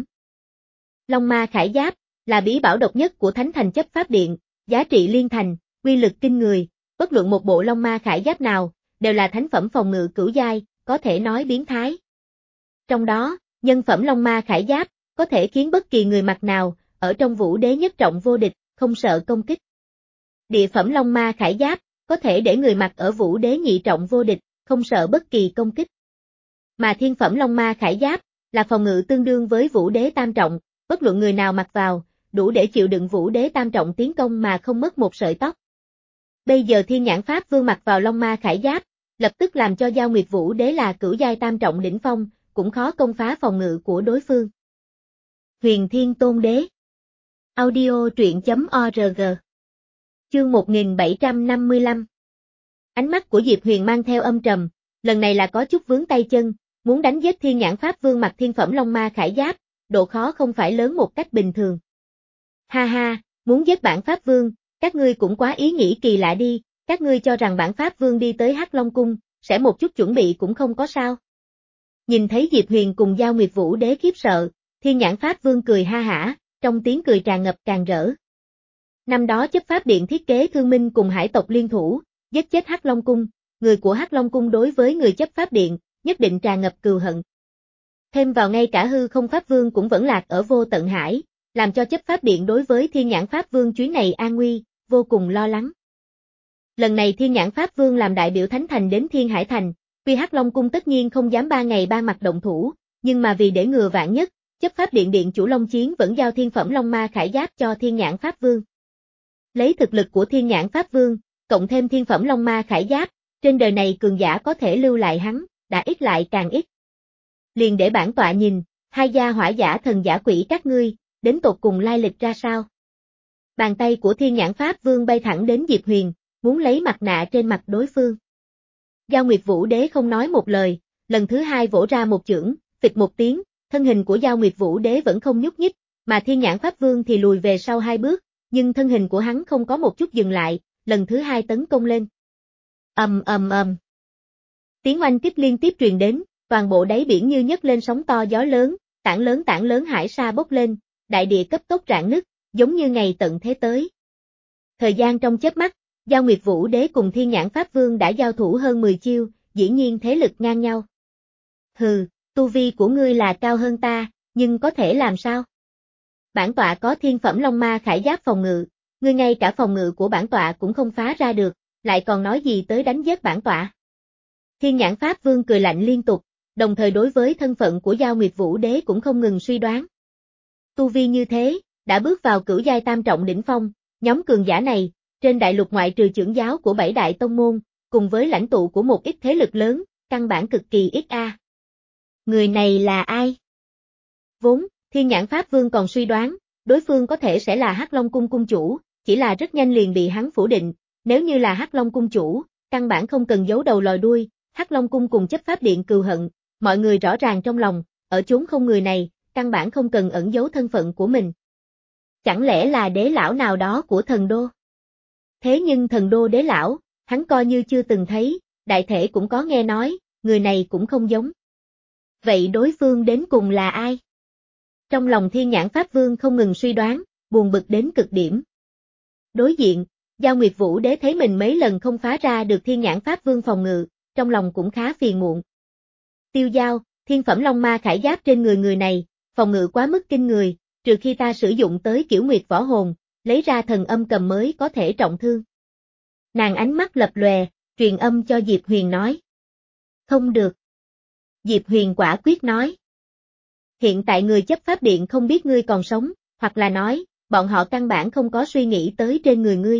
Long Ma Khải Giáp là bí bảo độc nhất của Thánh Thành Chấp Pháp Điện, giá trị liên thành, uy lực kinh người, bất luận một bộ Long Ma Khải Giáp nào, đều là thánh phẩm phòng ngự cửu giai, có thể nói biến thái. Trong đó, nhân phẩm Long Ma Khải Giáp, có thể khiến bất kỳ người mặc nào, ở trong Vũ Đế nhất trọng vô địch, không sợ công kích. Địa phẩm Long Ma Khải Giáp, có thể để người mặc ở Vũ Đế nhị trọng vô địch, không sợ bất kỳ công kích. Mà thiên phẩm Long Ma Khải Giáp, là phòng ngự tương đương với Vũ Đế tam trọng, bất luận người nào mặc vào, đủ để chịu đựng Vũ Đế tam trọng tiến công mà không mất một sợi tóc. Bây giờ Thiên Nhãn Pháp Vương mặc vào Long Ma Khải Giáp, lập tức làm cho Giao Nguyệt Vũ Đế là cửu giai tam trọng đỉnh phong, cũng khó công phá phòng ngự của đối phương. Huyền Thiên Tôn Đế. Audio truyện chấm org. Chương một nghìn bảy trăm năm mươi lăm. Ánh mắt của Diệp Huyền mang theo âm trầm, lần này là có chút vướng tay chân, muốn đánh giết Thiên Nhãn Pháp Vương mặc thiên phẩm Long Ma Khải Giáp, độ khó không phải lớn một cách bình thường. Ha ha, muốn giết bản Pháp Vương, các ngươi cũng quá ý nghĩ kỳ lạ đi, các ngươi cho rằng bản Pháp Vương đi tới Hắc Long Cung, sẽ một chút chuẩn bị cũng không có sao. Nhìn thấy Diệp Huyền cùng Giao Nguyệt Vũ Đế khiếp sợ, Thiên Nhãn Pháp Vương cười ha hả, trong tiếng cười tràn ngập càng rỡ. Năm đó chấp pháp điện thiết kế thương minh cùng hải tộc liên thủ, giết chết Hắc Long Cung, người của Hắc Long Cung đối với người chấp pháp điện, nhất định tràn ngập cừu hận. Thêm vào ngay cả hư không Pháp Vương cũng vẫn lạc ở vô tận hải, làm cho chấp pháp điện đối với Thiên Nhãn Pháp Vương chuyến này an nguy, vô cùng lo lắng. Lần này Thiên Nhãn Pháp Vương làm đại biểu Thánh Thành đến Thiên Hải Thành, tuy Hắc Long Cung tất nhiên không dám ba ngày ba mặt động thủ, nhưng mà vì để ngừa vạn nhất, chấp pháp điện điện chủ Long Chiến vẫn giao thiên phẩm Long Ma Khải Giáp cho Thiên Nhãn Pháp Vương. Lấy thực lực của Thiên Nhãn Pháp Vương, cộng thêm thiên phẩm Long Ma Khải Giáp, trên đời này cường giả có thể lưu lại hắn, đã ít lại càng ít. Liền để bản tọa nhìn, hai gia hỏa giả thần giả quỷ các ngươi, đến tột cùng lai lịch ra sao. Bàn tay của Thiên Nhãn Pháp Vương bay thẳng đến Diệp Huyền, muốn lấy mặt nạ trên mặt đối phương. Giao Nguyệt Vũ Đế không nói một lời, lần thứ hai vỗ ra một chưởng, phịch một tiếng, thân hình của Giao Nguyệt Vũ Đế vẫn không nhúc nhích, mà Thiên Nhãn Pháp Vương thì lùi về sau hai bước, nhưng thân hình của hắn không có một chút dừng lại, lần thứ hai tấn công lên. Ầm ầm ầm. Tiếng oanh kích liên tiếp truyền đến, toàn bộ đáy biển như nhấc lên sóng to gió lớn, tảng lớn tảng lớn hải sa bốc lên, đại địa cấp tốc rạn nứt, giống như ngày tận thế tới. Thời gian trong chớp mắt, Giao Nguyệt Vũ Đế cùng Thiên Nhãn Pháp Vương đã giao thủ hơn mười chiêu, dĩ nhiên thế lực ngang nhau. Hừ, tu vi của ngươi là cao hơn ta, nhưng có thể làm sao? Bản tọa có thiên phẩm Long Ma Khải Giáp phòng ngự, ngươi ngay cả phòng ngự của bản tọa cũng không phá ra được, lại còn nói gì tới đánh giết bản tọa. Thiên Nhãn Pháp Vương cười lạnh liên tục, đồng thời đối với thân phận của Giao Nguyệt Vũ Đế cũng không ngừng suy đoán. Tu vi như thế, đã bước vào cửu giai tam trọng đỉnh phong, nhóm cường giả này, trên đại lục ngoại trừ trưởng giáo của bảy đại tông môn, cùng với lãnh tụ của một ít thế lực lớn, căn bản cực kỳ ít a. Người này là ai? Vốn, Thiên Nhãn Pháp Vương còn suy đoán, đối phương có thể sẽ là Hắc Long Cung cung chủ, chỉ là rất nhanh liền bị hắn phủ định, nếu như là Hắc Long cung chủ, căn bản không cần giấu đầu lòi đuôi, Hắc Long Cung cùng chấp pháp điện cừu hận, mọi người rõ ràng trong lòng, ở chốn không người này, căn bản không cần ẩn giấu thân phận của mình. Chẳng lẽ là đế lão nào đó của thần đô? Thế nhưng thần đô đế lão, hắn coi như chưa từng thấy, đại thể cũng có nghe nói, người này cũng không giống. Vậy đối phương đến cùng là ai? Trong lòng Thiên Nhãn Pháp Vương không ngừng suy đoán, buồn bực đến cực điểm. Đối diện, Giao Nguyệt Vũ Đế thấy mình mấy lần không phá ra được Thiên Nhãn Pháp Vương phòng ngự, trong lòng cũng khá phiền muộn. Tiêu Giao, thiên phẩm Long Ma Khải Giáp trên người người này, phòng ngự quá mức kinh người, trừ khi ta sử dụng tới Kiểu Nguyệt Võ Hồn, lấy ra thần âm cầm mới có thể trọng thương. Nàng ánh mắt lập lòe, truyền âm cho Diệp Huyền nói. Không được. Diệp Huyền quả quyết nói. Hiện tại người chấp pháp điện không biết ngươi còn sống, hoặc là nói, bọn họ căn bản không có suy nghĩ tới trên người ngươi.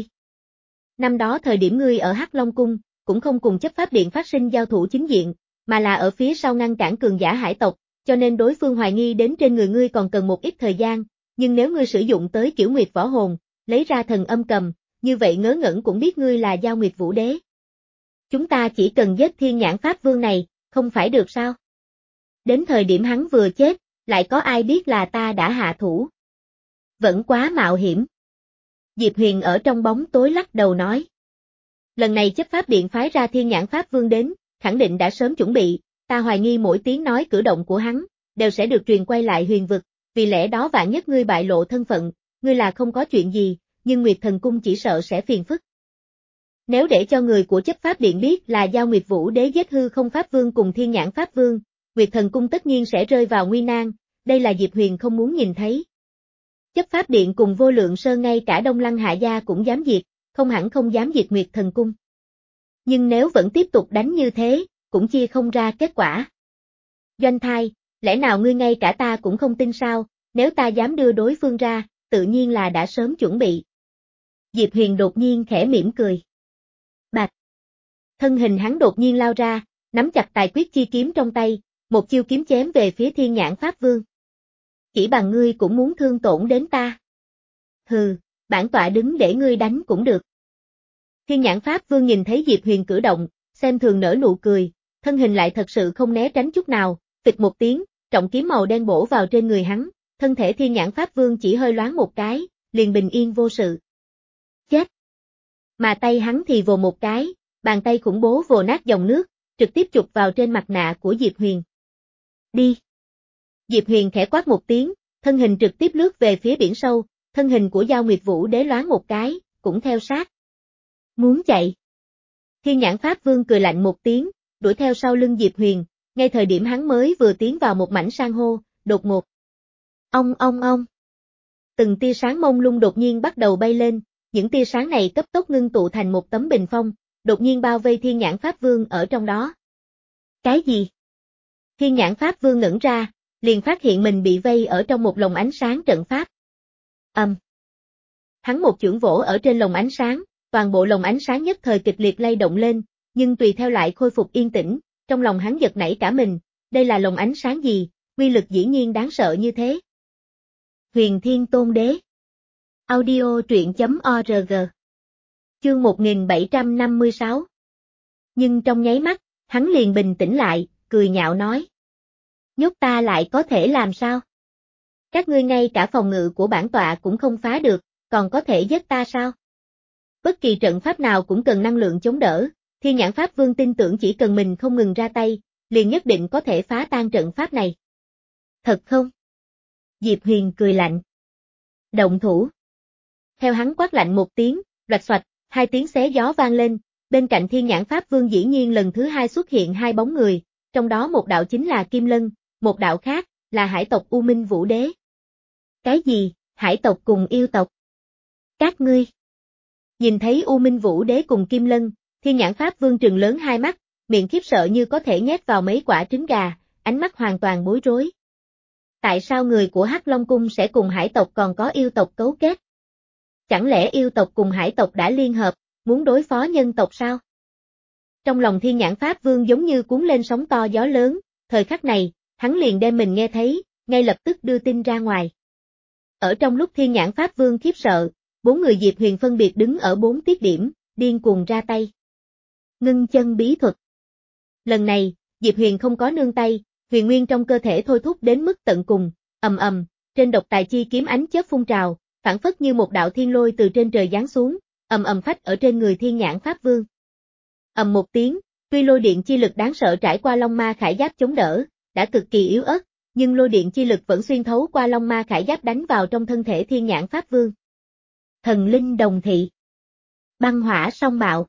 Năm đó thời điểm ngươi ở Hắc Long Cung, cũng không cùng chấp pháp điện phát sinh giao thủ chính diện, mà là ở phía sau ngăn cản cường giả hải tộc, cho nên đối phương hoài nghi đến trên người ngươi còn cần một ít thời gian, nhưng nếu ngươi sử dụng tới Kiểu Nguyệt Võ Hồn, lấy ra thần âm cầm, như vậy ngớ ngẩn cũng biết ngươi là Giao Nguyệt Vũ Đế. Chúng ta chỉ cần giết Thiên Nhãn Pháp Vương này, không phải được sao? Đến thời điểm hắn vừa chết, lại có ai biết là ta đã hạ thủ? Vẫn quá mạo hiểm. Diệp Huyền ở trong bóng tối lắc đầu nói. Lần này chấp pháp điện phái ra Thiên Nhãn Pháp Vương đến, khẳng định đã sớm chuẩn bị, ta hoài nghi mỗi tiếng nói cử động của hắn, đều sẽ được truyền quay lại huyền vực, vì lẽ đó vạn nhất ngươi bại lộ thân phận, ngươi là không có chuyện gì, nhưng Nguyệt Thần Cung chỉ sợ sẽ phiền phức. Nếu để cho người của chấp pháp điện biết là Giao Nguyệt Vũ Đế giết hư không Pháp Vương cùng Thiên Nhãn Pháp Vương, Nguyệt Thần Cung tất nhiên sẽ rơi vào nguy nan, đây là Diệp Huyền không muốn nhìn thấy. Chấp pháp điện cùng Vô Lượng Sơn ngay cả Đông Lăng Hạ Gia cũng dám diệt, không hẳn không dám diệt Nguyệt Thần Cung. Nhưng nếu vẫn tiếp tục đánh như thế, cũng chia không ra kết quả. Doanh Thai, lẽ nào ngươi ngay cả ta cũng không tin sao, nếu ta dám đưa đối phương ra, tự nhiên là đã sớm chuẩn bị. Diệp Huyền đột nhiên khẽ mỉm cười. Bạch. Thân hình hắn đột nhiên lao ra, nắm chặt tài quyết chi kiếm trong tay, một chiêu kiếm chém về phía Thiên Nhãn Pháp Vương. Chỉ bằng ngươi cũng muốn thương tổn đến ta. Hừ, bản tọa đứng để ngươi đánh cũng được. Thiên Nhãn Pháp Vương nhìn thấy Diệp Huyền cử động, xem thường nở nụ cười, thân hình lại thật sự không né tránh chút nào, phịch một tiếng, trọng kiếm màu đen bổ vào trên người hắn, thân thể Thiên Nhãn Pháp Vương chỉ hơi loáng một cái, liền bình yên vô sự. Chết! Mà tay hắn thì vồ một cái, bàn tay khủng bố vồ nát dòng nước, trực tiếp chụp vào trên mặt nạ của Diệp Huyền. Đi! Diệp Huyền khẽ quát một tiếng, thân hình trực tiếp lướt về phía biển sâu, thân hình của Giao Nguyệt Vũ Đế loáng một cái, cũng theo sát. Muốn chạy! Thiên Nhãn Pháp Vương cười lạnh một tiếng, đuổi theo sau lưng Diệp Huyền, ngay thời điểm hắn mới vừa tiến vào một mảnh san hô, đột ngột. Ong ong ong! Từng tia sáng mông lung đột nhiên bắt đầu bay lên, những tia sáng này cấp tốc ngưng tụ thành một tấm bình phong, đột nhiên bao vây Thiên Nhãn Pháp Vương ở trong đó. Cái gì? Thiên Nhãn Pháp Vương ngẩn ra, liền phát hiện mình bị vây ở trong một lồng ánh sáng trận pháp. Ầm. Um. Hắn một chưởng vỗ ở trên lồng ánh sáng, toàn bộ lồng ánh sáng nhất thời kịch liệt lay động lên, nhưng tùy theo lại khôi phục yên tĩnh, trong lòng hắn giật nảy cả mình, đây là lồng ánh sáng gì, uy lực dĩ nhiên đáng sợ như thế. Huyền Thiên Tôn Đế. Audio truyện chấm org. Chương một nghìn bảy trăm năm mươi sáu. Nhưng trong nháy mắt, hắn liền bình tĩnh lại, cười nhạo nói. Nhốt ta lại có thể làm sao? Các ngươi ngay cả phòng ngự của bản tọa cũng không phá được, còn có thể giết ta sao? Bất kỳ trận pháp nào cũng cần năng lượng chống đỡ, Thiên Nhãn Pháp Vương tin tưởng chỉ cần mình không ngừng ra tay, liền nhất định có thể phá tan trận pháp này. Thật không? Diệp Huyền cười lạnh. Động thủ. Theo hắn quát lạnh một tiếng, loạch xoạch, hai tiếng xé gió vang lên, bên cạnh Thiên Nhãn Pháp Vương dĩ nhiên lần thứ hai xuất hiện hai bóng người, trong đó một đạo chính là Kim Lân, một đạo khác là hải tộc U Minh Vũ Đế. Cái gì, hải tộc cùng yêu tộc? Các ngươi. Nhìn thấy U Minh Vũ Đế cùng Kim Lân, Thiên Nhãn Pháp Vương trừng lớn hai mắt, miệng khiếp sợ như có thể nhét vào mấy quả trứng gà, ánh mắt hoàn toàn bối rối. Tại sao người của Hắc Long Cung sẽ cùng hải tộc còn có yêu tộc cấu kết? Chẳng lẽ yêu tộc cùng hải tộc đã liên hợp, muốn đối phó nhân tộc sao? Trong lòng Thiên Nhãn Pháp Vương giống như cuốn lên sóng to gió lớn, thời khắc này, hắn liền đem mình nghe thấy, ngay lập tức đưa tin ra ngoài. Ở trong lúc Thiên Nhãn Pháp Vương khiếp sợ, bốn người Diệp Huyền phân biệt đứng ở bốn tiết điểm, điên cuồng ra tay. Ngưng chân bí thuật. Lần này, Diệp Huyền không có nương tay, huyền nguyên trong cơ thể thôi thúc đến mức tận cùng, ầm ầm, trên độc tài chi kiếm ánh chớp phun trào, phản phất như một đạo thiên lôi từ trên trời giáng xuống, ầm ầm phách ở trên người Thiên Nhãn Pháp Vương. Ầm một tiếng, tuy lôi điện chi lực đáng sợ trải qua Long Ma Khải Giáp chống đỡ, đã cực kỳ yếu ớt, nhưng lôi điện chi lực vẫn xuyên thấu qua Long Ma Khải Giáp đánh vào trong thân thể Thiên Nhãn Pháp Vương. Thần linh đồng thị. Băng hỏa song bạo.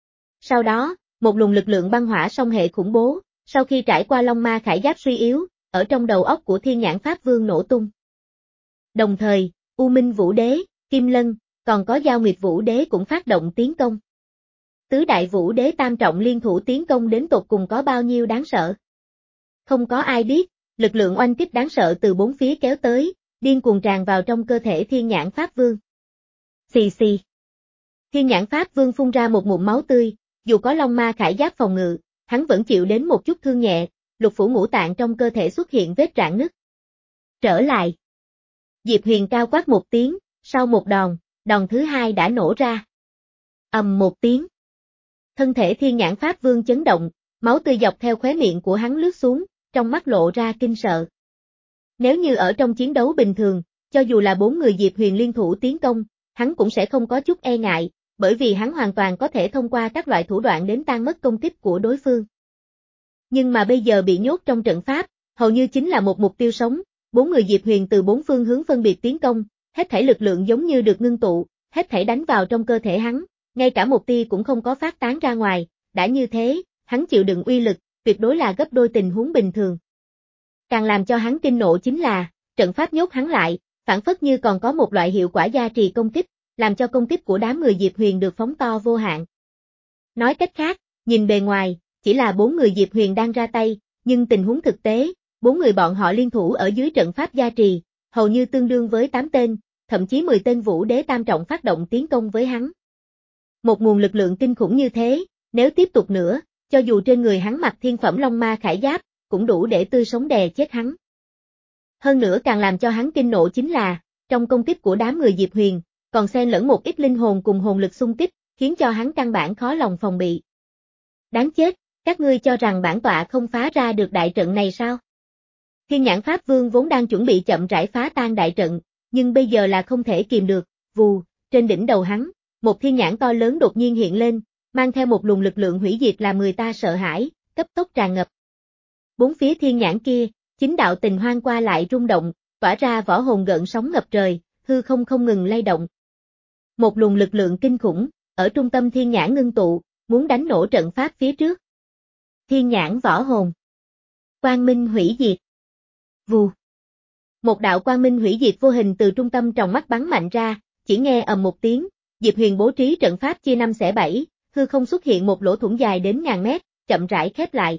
Sau đó, một luồng lực lượng băng hỏa song hệ khủng bố, sau khi trải qua Long Ma Khải Giáp suy yếu, ở trong đầu óc của Thiên Nhãn Pháp Vương nổ tung. Đồng thời, U Minh Vũ Đế, Kim Lân, còn có Giao Nguyệt Vũ Đế cũng phát động tiến công. Tứ đại Vũ Đế tam trọng liên thủ tiến công đến tột cùng có bao nhiêu đáng sợ. Không có ai biết, lực lượng oanh kích đáng sợ từ bốn phía kéo tới, điên cuồng tràn vào trong cơ thể Thiên Nhãn Pháp Vương. Xì xì. Thiên Nhãn Pháp Vương phun ra một ngụm máu tươi, dù có Long Ma Khải Giáp phòng ngự, hắn vẫn chịu đến một chút thương nhẹ, lục phủ ngũ tạng trong cơ thể xuất hiện vết rạn nứt. Trở lại. Diệp Huyền cao quát một tiếng, sau một đòn, đòn thứ hai đã nổ ra. Ầm một tiếng. Thân thể Thiên Nhãn Pháp Vương chấn động, máu tươi dọc theo khóe miệng của hắn lướt xuống, trong mắt lộ ra kinh sợ. Nếu như ở trong chiến đấu bình thường, cho dù là bốn người Diệp Huyền liên thủ tiến công, hắn cũng sẽ không có chút e ngại, bởi vì hắn hoàn toàn có thể thông qua các loại thủ đoạn đến tan mất công kích của đối phương. Nhưng mà bây giờ bị nhốt trong trận pháp, hầu như chính là một mục tiêu sống, bốn người Diệp Huyền từ bốn phương hướng phân biệt tiến công, hết thảy lực lượng giống như được ngưng tụ, hết thảy đánh vào trong cơ thể hắn, ngay cả một tia cũng không có phát tán ra ngoài, đã như thế, hắn chịu đựng uy lực, tuyệt đối là gấp đôi tình huống bình thường. Càng làm cho hắn kinh nộ chính là, trận pháp nhốt hắn lại, phản phất như còn có một loại hiệu quả gia trì công kích, làm cho công kích của đám người Diệp Huyền được phóng to vô hạn. Nói cách khác, nhìn bề ngoài, chỉ là bốn người Diệp Huyền đang ra tay, nhưng tình huống thực tế, bốn người bọn họ liên thủ ở dưới trận pháp gia trì, hầu như tương đương với tám tên, thậm chí mười tên Vũ Đế tam trọng phát động tiến công với hắn. Một nguồn lực lượng kinh khủng như thế, nếu tiếp tục nữa, cho dù trên người hắn mặc thiên phẩm Long Ma Khải Giáp, cũng đủ để tươi sống đè chết hắn. Hơn nữa càng làm cho hắn kinh nộ chính là, trong công kích của đám người Diệp Huyền, còn xen lẫn một ít linh hồn cùng hồn lực xung kích, khiến cho hắn căn bản khó lòng phòng bị. Đáng chết, các ngươi cho rằng bản tọa không phá ra được đại trận này sao? Thiên Nhãn Pháp Vương vốn đang chuẩn bị chậm rãi phá tan đại trận, nhưng bây giờ là không thể kìm được, vù, trên đỉnh đầu hắn, một thiên nhãn to lớn đột nhiên hiện lên, mang theo một luồng lực lượng hủy diệt làm người ta sợ hãi, cấp tốc tràn ngập. Bốn phía thiên nhãn kia, chính đạo tình hoang qua lại rung động, tỏa ra võ hồn gợn sóng ngập trời, hư không không ngừng lay động. Một luồng lực lượng kinh khủng, ở trung tâm thiên nhãn ngưng tụ, muốn đánh nổ trận pháp phía trước. Thiên nhãn võ hồn. Quang minh hủy diệt. Vù. Một đạo quang minh hủy diệt vô hình từ trung tâm tròng mắt bắn mạnh ra, chỉ nghe ầm một tiếng, Diệp Huyền bố trí trận pháp chia năm xẻ bảy, hư không xuất hiện một lỗ thủng dài đến ngàn mét, chậm rãi khép lại.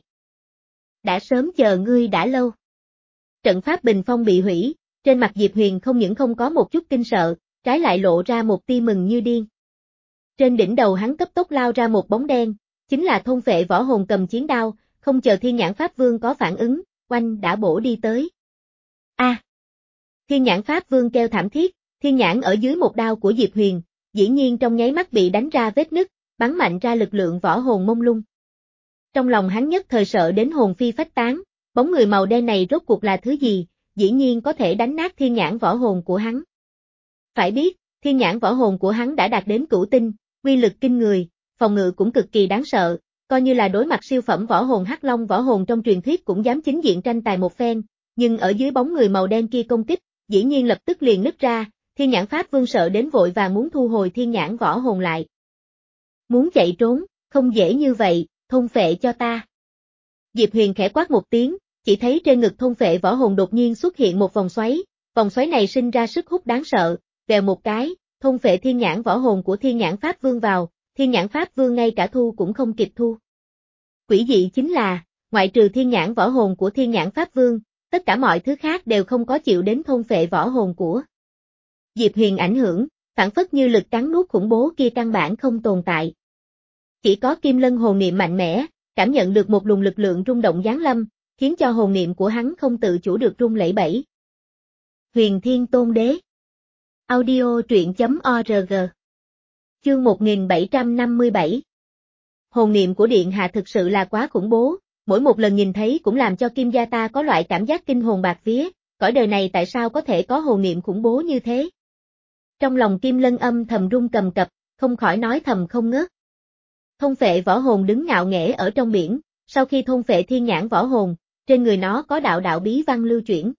Đã sớm chờ ngươi đã lâu. Trận pháp bình phong bị hủy, trên mặt Diệp Huyền không những không có một chút kinh sợ, trái lại lộ ra một tia mừng như điên. Trên đỉnh đầu hắn cấp tốc lao ra một bóng đen, chính là thôn phệ võ hồn cầm chiến đao, không chờ Thiên Nhãn Pháp Vương có phản ứng, oanh đã bổ đi tới. A! À, Thiên Nhãn Pháp Vương kêu thảm thiết, thiên nhãn ở dưới một đao của Diệp Huyền, dĩ nhiên trong nháy mắt bị đánh ra vết nứt, bắn mạnh ra lực lượng võ hồn mông lung. Trong lòng hắn nhất thời sợ đến hồn phi phách tán, bóng người màu đen này rốt cuộc là thứ gì, dĩ nhiên có thể đánh nát thiên nhãn võ hồn của hắn. Phải biết, thiên nhãn võ hồn của hắn đã đạt đến cửu tinh, uy lực kinh người, phòng ngự cũng cực kỳ đáng sợ, coi như là đối mặt siêu phẩm võ hồn Hắc Long võ hồn trong truyền thuyết cũng dám chính diện tranh tài một phen, nhưng ở dưới bóng người màu đen kia công kích, dĩ nhiên lập tức liền nứt ra, Thiên Nhãn Pháp Vương sợ đến vội vàng muốn thu hồi thiên nhãn võ hồn lại. Muốn chạy trốn, không dễ như vậy, thôn phệ cho ta. Diệp Huyền khẽ quát một tiếng, chỉ thấy trên ngực thôn phệ võ hồn đột nhiên xuất hiện một vòng xoáy, vòng xoáy này sinh ra sức hút đáng sợ, vèo một cái, thôn phệ thiên nhãn võ hồn của Thiên Nhãn Pháp Vương vào, Thiên Nhãn Pháp Vương ngay cả thu cũng không kịp thu. Quỷ dị chính là, ngoại trừ thiên nhãn võ hồn của Thiên Nhãn Pháp Vương, tất cả mọi thứ khác đều không có chịu đến thôn phệ võ hồn của Diệp Huyền ảnh hưởng, phản phất như lực cắn nuốt khủng bố kia căn bản không tồn tại. Chỉ có Kim Lân hồn niệm mạnh mẽ, cảm nhận được một luồng lực lượng rung động giáng lâm, khiến cho hồn niệm của hắn không tự chủ được rung lẩy bẩy. Huyền Thiên Tôn Đế. Audio truyện chấm org. Chương một nghìn bảy trăm năm mươi bảy. Hồn niệm của Điện Hạ thực sự là quá khủng bố, mỗi một lần nhìn thấy cũng làm cho Kim gia ta có loại cảm giác kinh hồn bạt vía, cõi đời này tại sao có thể có hồn niệm khủng bố như thế. Trong lòng Kim Lân âm thầm rung cầm cập, không khỏi nói thầm không ngớt. Thôn phệ võ hồn đứng ngạo nghễ ở trong biển, sau khi thôn phệ thiên nhãn võ hồn, trên người nó có đạo đạo bí văn lưu chuyển.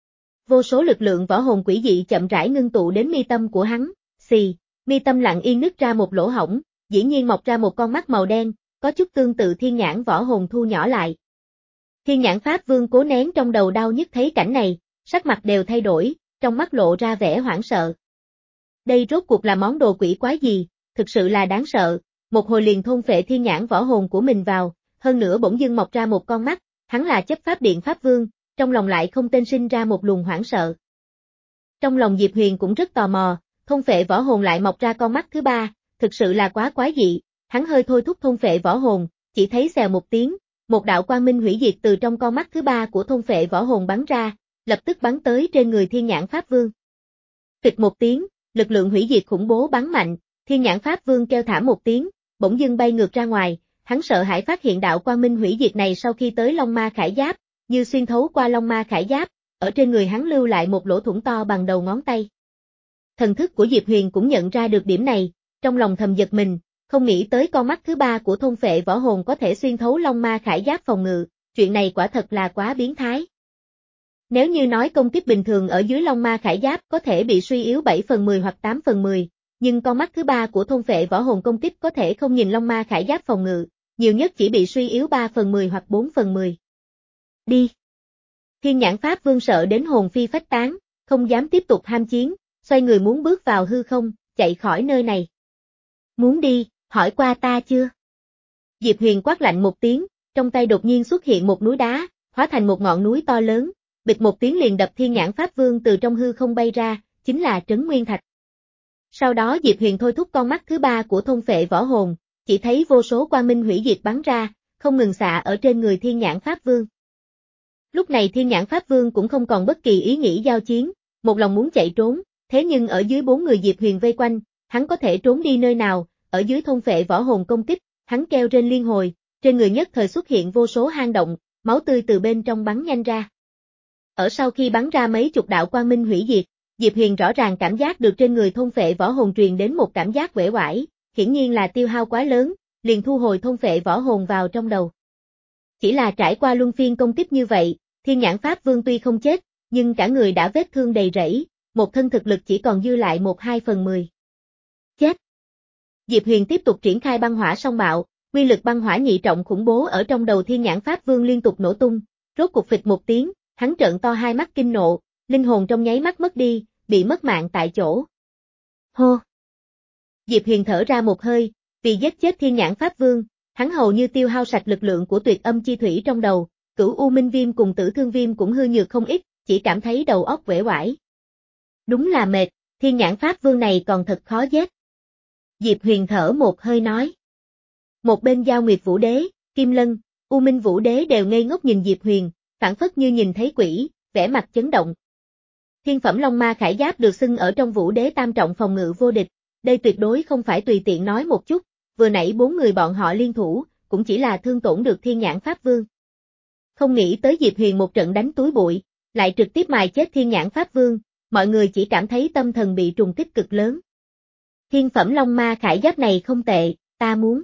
Vô số lực lượng võ hồn quỷ dị chậm rãi ngưng tụ đến mi tâm của hắn, xì, mi tâm lặng yên nứt ra một lỗ hổng, dĩ nhiên mọc ra một con mắt màu đen, có chút tương tự thiên nhãn võ hồn thu nhỏ lại. Thiên Nhãn Pháp Vương cố nén trong đầu đau nhức thấy cảnh này, sắc mặt đều thay đổi, trong mắt lộ ra vẻ hoảng sợ. Đây rốt cuộc là món đồ quỷ quái gì, thực sự là đáng sợ, một hồi liền thôn phệ thiên nhãn võ hồn của mình vào, hơn nữa bỗng dưng mọc ra một con mắt, hắn là chấp pháp điện Pháp Vương, trong lòng lại không tên sinh ra một luồng hoảng sợ. Trong lòng Diệp Huyền cũng rất tò mò, thôn phệ võ hồn lại mọc ra con mắt thứ ba, thực sự là quá quái dị, hắn hơi thôi thúc thôn phệ võ hồn, chỉ thấy xèo một tiếng, một đạo quang minh hủy diệt từ trong con mắt thứ ba của thôn phệ võ hồn bắn ra, lập tức bắn tới trên người Thiên Nhãn Pháp Vương. Kịch một tiếng, lực lượng hủy diệt khủng bố bắn mạnh, Thiên Nhãn Pháp Vương kêu thảm một tiếng, bỗng dưng bay ngược ra ngoài, hắn sợ hãi phát hiện đạo quang minh hủy diệt này sau khi tới Long Ma Khải Giáp, như xuyên thấu qua Long Ma Khải Giáp, ở trên người hắn lưu lại một lỗ thủng to bằng đầu ngón tay. Thần thức của Diệp Huyền cũng nhận ra được điểm này, trong lòng thầm giật mình, không nghĩ tới con mắt thứ ba của thôn phệ võ hồn có thể xuyên thấu Long Ma Khải Giáp phòng ngự, chuyện này quả thật là quá biến thái. Nếu như nói công kích bình thường ở dưới Long Ma Khải Giáp có thể bị suy yếu bảy phần mười hoặc tám phần mười, nhưng con mắt thứ ba của thôn phệ võ hồn công kích có thể không nhìn Long Ma Khải Giáp phòng ngự, nhiều nhất chỉ bị suy yếu ba phần mười hoặc bốn phần mười. Đi! Thiên Nhãn Pháp Vương sợ đến hồn phi phách tán, không dám tiếp tục ham chiến, xoay người muốn bước vào hư không, chạy khỏi nơi này. Muốn đi, hỏi qua ta chưa? Diệp Huyền quát lạnh một tiếng, trong tay đột nhiên xuất hiện một núi đá, hóa thành một ngọn núi to lớn, bịch một tiếng liền đập Thiên Nhãn Pháp Vương từ trong hư không bay ra, chính là Trấn Nguyên Thạch. Sau đó Diệp Huyền thôi thúc con mắt thứ ba của thôn phệ võ hồn, chỉ thấy vô số quang minh hủy diệt bắn ra, không ngừng xạ ở trên người Thiên Nhãn Pháp Vương. Lúc này Thiên Nhãn Pháp Vương cũng không còn bất kỳ ý nghĩ giao chiến, một lòng muốn chạy trốn, thế nhưng ở dưới bốn người Diệp Huyền vây quanh, hắn có thể trốn đi nơi nào, ở dưới thôn phệ võ hồn công kích, hắn kêu trên liên hồi, trên người nhất thời xuất hiện vô số hang động, máu tươi từ bên trong bắn nhanh ra. Ở sau khi bắn ra mấy chục đạo quang minh hủy diệt, Diệp Huyền rõ ràng cảm giác được trên người thôn phệ võ hồn truyền đến một cảm giác uể oải, hiển nhiên là tiêu hao quá lớn, liền thu hồi thôn phệ võ hồn vào trong đầu. Chỉ là trải qua luân phiên công kích như vậy, Thiên Nhãn Pháp Vương tuy không chết, nhưng cả người đã vết thương đầy rẫy, một thân thực lực chỉ còn dư lại một hai phần mười. Chết! Diệp Huyền tiếp tục triển khai băng hỏa song bạo, quy lực băng hỏa nhị trọng khủng bố ở trong đầu Thiên Nhãn Pháp Vương liên tục nổ tung, rốt cục phịch một tiếng, hắn trợn to hai mắt kinh nộ, linh hồn trong nháy mắt mất đi, bị mất mạng tại chỗ. Hô! Diệp Huyền thở ra một hơi, vì giết chết Thiên Nhãn Pháp Vương, hắn hầu như tiêu hao sạch lực lượng của tuyệt âm chi thủy trong đầu, Cửu U Minh Viêm cùng Tử Thương Viêm cũng hư nhược không ít, chỉ cảm thấy đầu óc uể oải. Đúng là mệt, Thiên Nhãn Pháp Vương này còn thật khó giết. Diệp Huyền thở một hơi nói. Một bên Giao Nguyệt Vũ Đế, Kim Lân, U Minh Vũ Đế đều ngây ngốc nhìn Diệp Huyền, phảng phất như nhìn thấy quỷ, vẻ mặt chấn động. Thiên phẩm Long Ma Khải Giáp được xưng ở trong Vũ Đế tam trọng phòng ngự vô địch, đây tuyệt đối không phải tùy tiện nói một chút, vừa nãy bốn người bọn họ liên thủ, cũng chỉ là thương tổn được Thiên Nhãn Pháp Vương. Không nghĩ tới Diệp Huyền một trận đánh túi bụi, lại trực tiếp mài chết Thiên Nhãn Pháp Vương, mọi người chỉ cảm thấy tâm thần bị trùng kích cực lớn. Thiên phẩm Long Ma Khải Giáp này không tệ, ta muốn.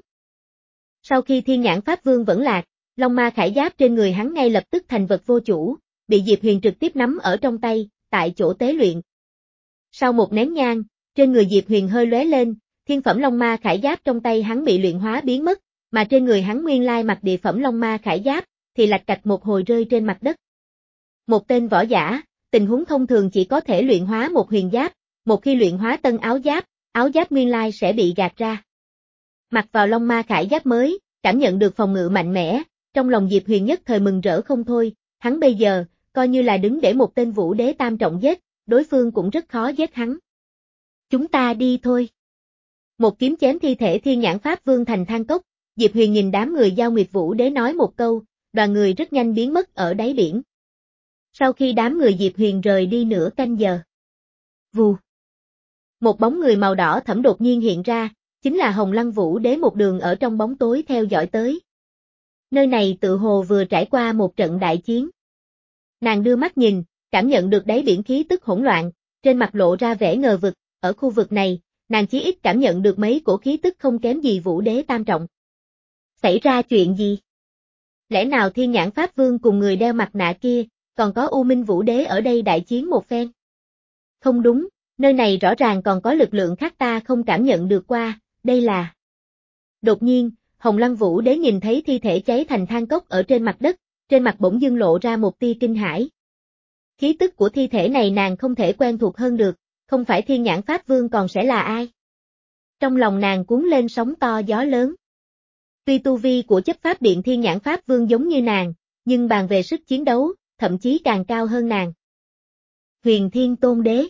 Sau khi Thiên Nhãn Pháp Vương vẫn lạc, Long Ma Khải Giáp trên người hắn ngay lập tức thành vật vô chủ, bị Diệp Huyền trực tiếp nắm ở trong tay, tại chỗ tế luyện. Sau một nén nhang, trên người Diệp Huyền hơi lóe lên, thiên phẩm Long Ma Khải Giáp trong tay hắn bị luyện hóa biến mất, mà trên người hắn nguyên lai mặc địa phẩm Long Ma Khải Giáp, thì lạch cạch một hồi rơi trên mặt đất. Một tên võ giả, tình huống thông thường chỉ có thể luyện hóa một huyền giáp, một khi luyện hóa tân áo giáp, áo giáp nguyên lai sẽ bị gạt ra. Mặc vào Long Ma Khải Giáp mới, cảm nhận được phòng ngự mạnh mẽ, trong lòng Diệp Huyền nhất thời mừng rỡ không thôi, hắn bây giờ, coi như là đứng để một tên Vũ Đế tam trọng giết, đối phương cũng rất khó giết hắn. Chúng ta đi thôi. Một kiếm chém thi thể Thiên Nhãn Pháp Vương thành than cốc, Diệp Huyền nhìn đám người Giao Nguyệt Vũ Đế nói một câu, đoàn người rất nhanh biến mất ở đáy biển. Sau khi đám người Diệp Huyền rời đi nửa canh giờ. Vù. Một bóng người màu đỏ thẫm đột nhiên hiện ra, chính là Hồng Lăng Vũ Đế một đường ở trong bóng tối theo dõi tới. Nơi này tự hồ vừa trải qua một trận đại chiến. Nàng đưa mắt nhìn, cảm nhận được đáy biển khí tức hỗn loạn, trên mặt lộ ra vẻ ngờ vực, ở khu vực này, nàng chí ít cảm nhận được mấy cổ khí tức không kém gì Vũ Đế tam trọng. Xảy ra chuyện gì? Lẽ nào Thiên Nhãn Pháp Vương cùng người đeo mặt nạ kia, còn có U Minh Vũ Đế ở đây đại chiến một phen? Không đúng, nơi này rõ ràng còn có lực lượng khác ta không cảm nhận được qua, đây là... Đột nhiên, Hồng Lăng Vũ Đế nhìn thấy thi thể cháy thành than cốc ở trên mặt đất, trên mặt bỗng dưng lộ ra một tia kinh hãi. Khí tức của thi thể này nàng không thể quen thuộc hơn được, không phải Thiên Nhãn Pháp Vương còn sẽ là ai? Trong lòng nàng cuốn lên sóng to gió lớn. Tuy tu vi của chấp pháp điện Thiên Nhãn Pháp Vương giống như nàng, nhưng bàn về sức chiến đấu, thậm chí càng cao hơn nàng. Huyền Thiên Tôn Đế.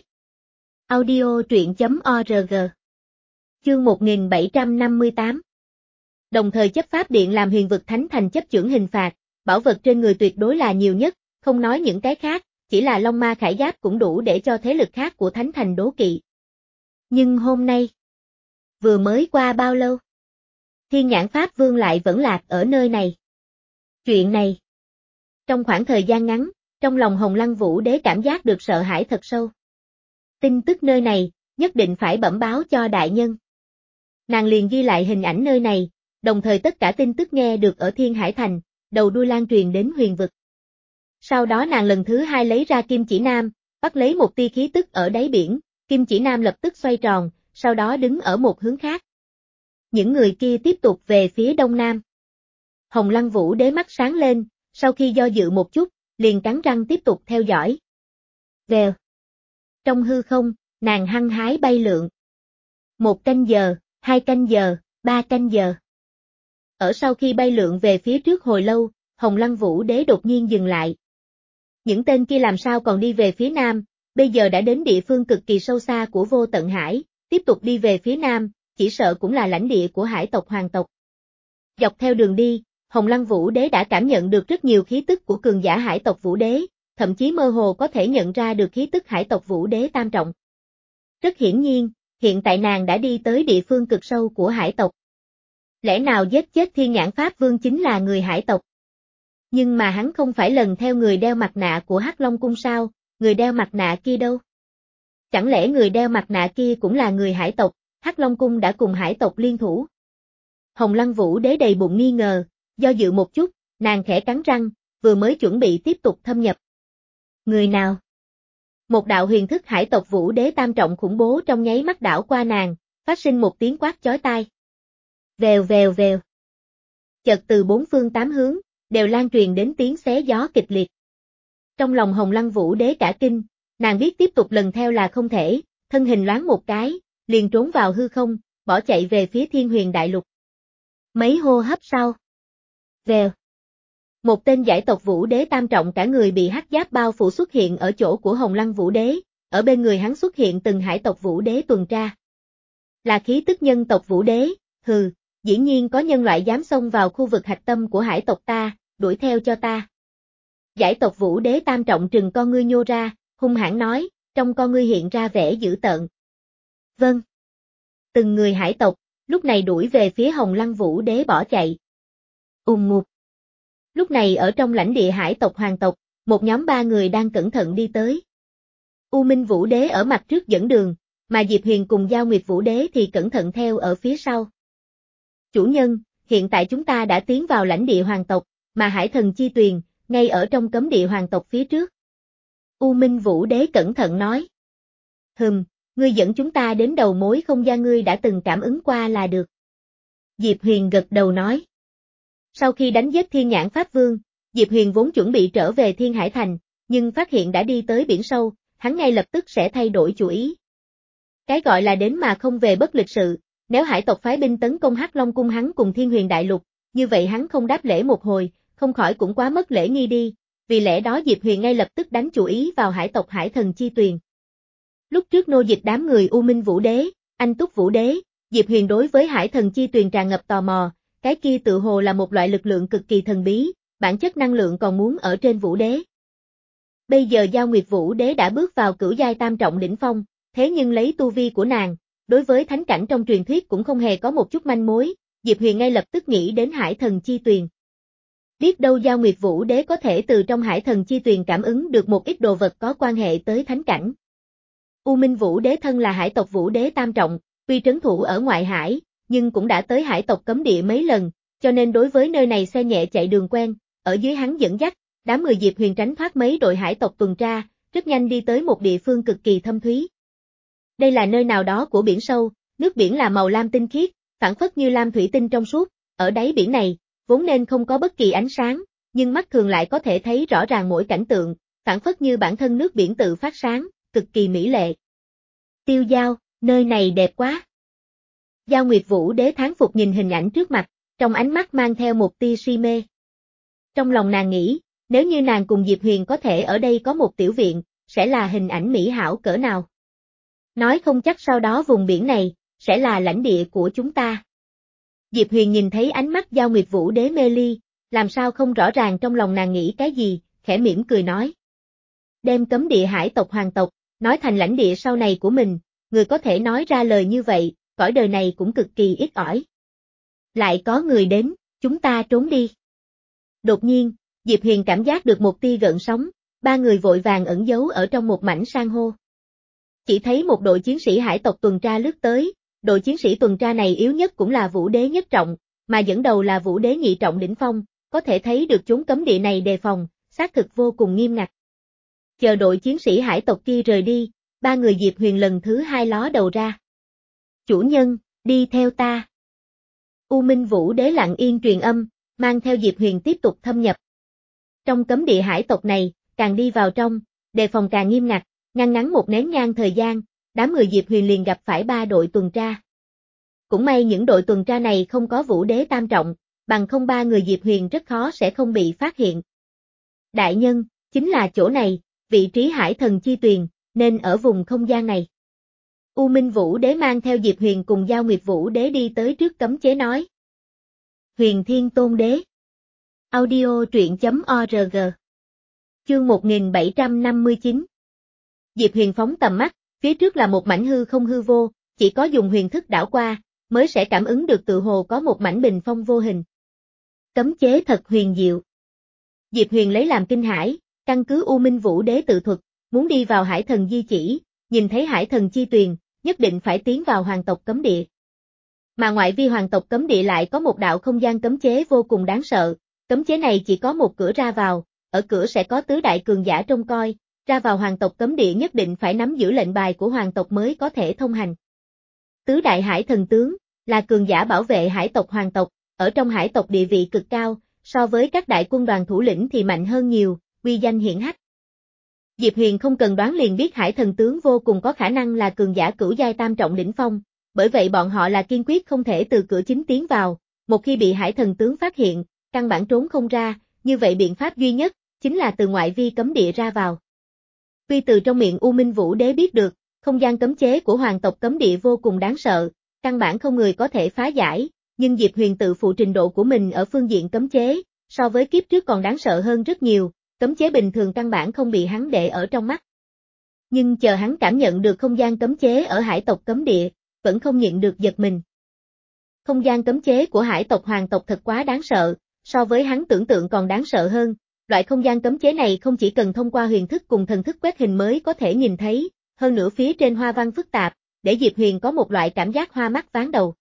Audio truyện chấm org. Chương một nghìn bảy trăm năm mươi tám. Đồng thời chấp pháp điện làm Huyền vực thánh thành chấp chưởng hình phạt, bảo vật trên người tuyệt đối là nhiều nhất, không nói những cái khác, chỉ là Long Ma Khải Giáp cũng đủ để cho thế lực khác của thánh thành đố kỵ. Nhưng hôm nay, vừa mới qua bao lâu? Thiên Nhãn Pháp Vương lại vẫn lạc ở nơi này. Chuyện này. Trong khoảng thời gian ngắn, trong lòng Hồng Lăng Vũ Đế cảm giác được sợ hãi thật sâu. Tin tức nơi này, nhất định phải bẩm báo cho đại nhân. Nàng liền ghi lại hình ảnh nơi này, đồng thời tất cả tin tức nghe được ở Thiên Hải Thành, đầu đuôi lan truyền đến Huyền vực. Sau đó nàng lần thứ hai lấy ra Kim Chỉ Nam, bắt lấy một tia khí tức ở đáy biển, Kim Chỉ Nam lập tức xoay tròn, sau đó đứng ở một hướng khác. Những người kia tiếp tục về phía đông nam. Hồng Lăng Vũ Đế mắt sáng lên, sau khi do dự một chút, liền cắn răng tiếp tục theo dõi. Vèo. Trong hư không, nàng hăng hái bay lượn. Một canh giờ, hai canh giờ, ba canh giờ. Ở sau khi bay lượn về phía trước hồi lâu, Hồng Lăng Vũ Đế đột nhiên dừng lại. Những tên kia làm sao còn đi về phía nam, bây giờ đã đến địa phương cực kỳ sâu xa của Vô Tận Hải, tiếp tục đi về phía nam, chỉ sợ cũng là lãnh địa của hải tộc hoàng tộc. Dọc theo đường đi, Hồng Lăng Vũ Đế đã cảm nhận được rất nhiều khí tức của cường giả hải tộc Vũ Đế, thậm chí mơ hồ có thể nhận ra được khí tức hải tộc Vũ Đế tam trọng. Rất hiển nhiên, hiện tại nàng đã đi tới địa phương cực sâu của hải tộc. Lẽ nào giết chết Thiên Nhãn Pháp Vương chính là người hải tộc? Nhưng mà hắn không phải lần theo người đeo mặt nạ của Hắc Long Cung sao, người đeo mặt nạ kia đâu? Chẳng lẽ người đeo mặt nạ kia cũng là người hải tộc, Hắc Long Cung đã cùng hải tộc liên thủ? Hồng Lăng Vũ Đế đầy bụng nghi ngờ, do dự một chút, nàng khẽ cắn răng, vừa mới chuẩn bị tiếp tục thâm nhập. Người nào? Một đạo huyền thức hải tộc Vũ Đế tam trọng khủng bố trong nháy mắt đảo qua nàng, phát sinh một tiếng quát chói tai. Vèo vèo vèo. Chợt từ bốn phương tám hướng, đều lan truyền đến tiếng xé gió kịch liệt. Trong lòng Hồng Lăng Vũ Đế cả kinh, nàng biết tiếp tục lần theo là không thể, thân hình loáng một cái, liền trốn vào hư không, bỏ chạy về phía Thiên Huyền Đại Lục. Mấy hô hấp sau. Vèo. Một tên giải tộc Vũ Đế tam trọng cả người bị hắc giáp bao phủ xuất hiện ở chỗ của Hồng Lăng Vũ Đế, ở bên người hắn xuất hiện từng hải tộc Vũ Đế tuần tra. Là khí tức nhân tộc Vũ Đế, hừ, dĩ nhiên có nhân loại dám xông vào khu vực hạch tâm của hải tộc ta, đuổi theo cho ta. Giải tộc Vũ Đế tam trọng trừng con ngươi nhô ra, hung hãn nói, trong con ngươi hiện ra vẻ dữ tợn. Vâng. Từng người hải tộc, lúc này đuổi về phía Hồng Lăng Vũ Đế bỏ chạy. Ùm mụt. Lúc này ở trong lãnh địa hải tộc hoàng tộc, một nhóm ba người đang cẩn thận đi tới. U Minh Vũ Đế ở mặt trước dẫn đường, mà Diệp Huyền cùng Giao Nguyệt Vũ Đế thì cẩn thận theo ở phía sau. Chủ nhân, hiện tại chúng ta đã tiến vào lãnh địa hoàng tộc, mà Hải Thần Chi Tuyền, ngay ở trong cấm địa hoàng tộc phía trước. U Minh Vũ Đế cẩn thận nói. Hừm, ngươi dẫn chúng ta đến đầu mối không gian ngươi đã từng cảm ứng qua là được. Diệp Huyền gật đầu nói. Sau khi đánh giết Thiên Nhãn Pháp Vương, Diệp Huyền vốn chuẩn bị trở về Thiên Hải Thành, nhưng phát hiện đã đi tới biển sâu, hắn ngay lập tức sẽ thay đổi chủ ý. Cái gọi là đến mà không về bất lịch sự, nếu hải tộc phái binh tấn công Hắc Long Cung hắn cùng Thiên Huyền Đại Lục, như vậy hắn không đáp lễ một hồi, không khỏi cũng quá mất lễ nghi đi, vì lẽ đó Diệp Huyền ngay lập tức đánh chủ ý vào hải tộc Hải Thần Chi Tuyền. Lúc trước nô dịch đám người U Minh Vũ Đế, Anh Túc Vũ Đế, Diệp Huyền đối với Hải Thần Chi Tuyền tràn ngập tò mò, cái kia tự hồ là một loại lực lượng cực kỳ thần bí, bản chất năng lượng còn muốn ở trên Vũ Đế. Bây giờ Giao Nguyệt Vũ Đế đã bước vào cửu giai tam trọng đỉnh phong, thế nhưng lấy tu vi của nàng, đối với thánh cảnh trong truyền thuyết cũng không hề có một chút manh mối, Diệp Huyền ngay lập tức nghĩ đến Hải Thần Chi Tuyền. Biết đâu Giao Nguyệt Vũ Đế có thể từ trong Hải Thần Chi Tuyền cảm ứng được một ít đồ vật có quan hệ tới thánh cảnh. U Minh Vũ Đế thân là hải tộc Vũ Đế tam trọng, tuy trấn thủ ở ngoại hải, nhưng cũng đã tới hải tộc cấm địa mấy lần, cho nên đối với nơi này xe nhẹ chạy đường quen, ở dưới hắn dẫn dắt, đám người Diệp Huyền tránh thoát mấy đội hải tộc tuần tra, rất nhanh đi tới một địa phương cực kỳ thâm thúy. Đây là nơi nào đó của biển sâu, nước biển là màu lam tinh khiết, phản phất như lam thủy tinh trong suốt, ở đáy biển này, vốn nên không có bất kỳ ánh sáng, nhưng mắt thường lại có thể thấy rõ ràng mỗi cảnh tượng, phản phất như bản thân nước biển tự phát sáng, cực kỳ mỹ lệ. Tiêu Giao, nơi này đẹp quá. Giao Nguyệt Vũ Đế thán phục nhìn hình ảnh trước mặt, trong ánh mắt mang theo một tia si mê. Trong lòng nàng nghĩ, nếu như nàng cùng Diệp Huyền có thể ở đây có một tiểu viện, sẽ là hình ảnh mỹ hảo cỡ nào. Nói không chắc sau đó vùng biển này, sẽ là lãnh địa của chúng ta. Diệp Huyền nhìn thấy ánh mắt Giao Nguyệt Vũ Đế mê ly, làm sao không rõ ràng trong lòng nàng nghĩ cái gì, khẽ mỉm cười nói. Đem cấm địa hải tộc hoàng tộc, nói thành lãnh địa sau này của mình, người có thể nói ra lời như vậy, cõi đời này cũng cực kỳ ít ỏi. Lại có người đến, chúng ta trốn đi. Đột nhiên, Diệp Huyền cảm giác được một tia gợn sóng, ba người vội vàng ẩn giấu ở trong một mảnh san hô. Chỉ thấy một đội chiến sĩ hải tộc tuần tra lướt tới, đội chiến sĩ tuần tra này yếu nhất cũng là Vũ Đế nhất trọng, mà dẫn đầu là Vũ Đế nhị trọng đỉnh phong, có thể thấy được chốn cấm địa này đề phòng, xác thực vô cùng nghiêm ngặt. Chờ đội chiến sĩ hải tộc kia rời đi, ba người Diệp Huyền lần thứ hai ló đầu ra. Chủ nhân, đi theo ta. U Minh Vũ Đế lặng yên truyền âm, mang theo Diệp Huyền tiếp tục thâm nhập. Trong cấm địa hải tộc này, càng đi vào trong, đề phòng càng nghiêm ngặt, ngăn ngắn một nén nhang thời gian, đám người Diệp Huyền liền gặp phải ba đội tuần tra. Cũng may những đội tuần tra này không có Vũ Đế tam trọng, bằng không ba người Diệp Huyền rất khó sẽ không bị phát hiện. Đại nhân, chính là chỗ này, vị trí Hải Thần Chi Tuyền, nên ở vùng không gian này. U Minh Vũ Đế mang theo Diệp Huyền cùng Giao Nguyệt Vũ Đế đi tới trước cấm chế nói. Huyền Thiên Tôn Đế. Audio truyện chấm org. Chương một nghìn bảy trăm năm mươi chín. Diệp Huyền phóng tầm mắt, phía trước là một mảnh hư không hư vô, chỉ có dùng huyền thức đảo qua, mới sẽ cảm ứng được tự hồ có một mảnh bình phong vô hình. Cấm chế thật huyền diệu. Diệp Huyền lấy làm kinh hãi, căn cứ U Minh Vũ Đế tự thuật, muốn đi vào Hải Thần Di Chỉ, nhìn thấy Hải Thần Chi Tuyền, nhất định phải tiến vào hoàng tộc cấm địa. Mà ngoại vi hoàng tộc cấm địa lại có một đạo không gian cấm chế vô cùng đáng sợ, cấm chế này chỉ có một cửa ra vào, ở cửa sẽ có tứ đại cường giả trông coi, ra vào hoàng tộc cấm địa nhất định phải nắm giữ lệnh bài của hoàng tộc mới có thể thông hành. Tứ đại hải thần tướng, là cường giả bảo vệ hải tộc hoàng tộc, ở trong hải tộc địa vị cực cao, so với các đại quân đoàn thủ lĩnh thì mạnh hơn nhiều, uy danh hiển hách. Diệp Huyền không cần đoán liền biết hải thần tướng vô cùng có khả năng là cường giả cửu giai tam trọng đỉnh phong, bởi vậy bọn họ là kiên quyết không thể từ cửa chính tiến vào, một khi bị hải thần tướng phát hiện, căn bản trốn không ra, như vậy biện pháp duy nhất, chính là từ ngoại vi cấm địa ra vào. Tuy từ trong miệng U Minh Vũ Đế biết được, không gian cấm chế của hoàng tộc cấm địa vô cùng đáng sợ, căn bản không người có thể phá giải, nhưng Diệp Huyền tự phụ trình độ của mình ở phương diện cấm chế, so với kiếp trước còn đáng sợ hơn rất nhiều, cấm chế bình thường căn bản không bị hắn để ở trong mắt. Nhưng chờ hắn cảm nhận được không gian cấm chế ở hải tộc cấm địa, vẫn không nhịn được giật mình. Không gian cấm chế của hải tộc hoàng tộc thật quá đáng sợ, so với hắn tưởng tượng còn đáng sợ hơn, loại không gian cấm chế này không chỉ cần thông qua huyền thức cùng thần thức quét hình mới có thể nhìn thấy, hơn nữa phía trên hoa văn phức tạp, để Diệp Huyền có một loại cảm giác hoa mắt váng đầu.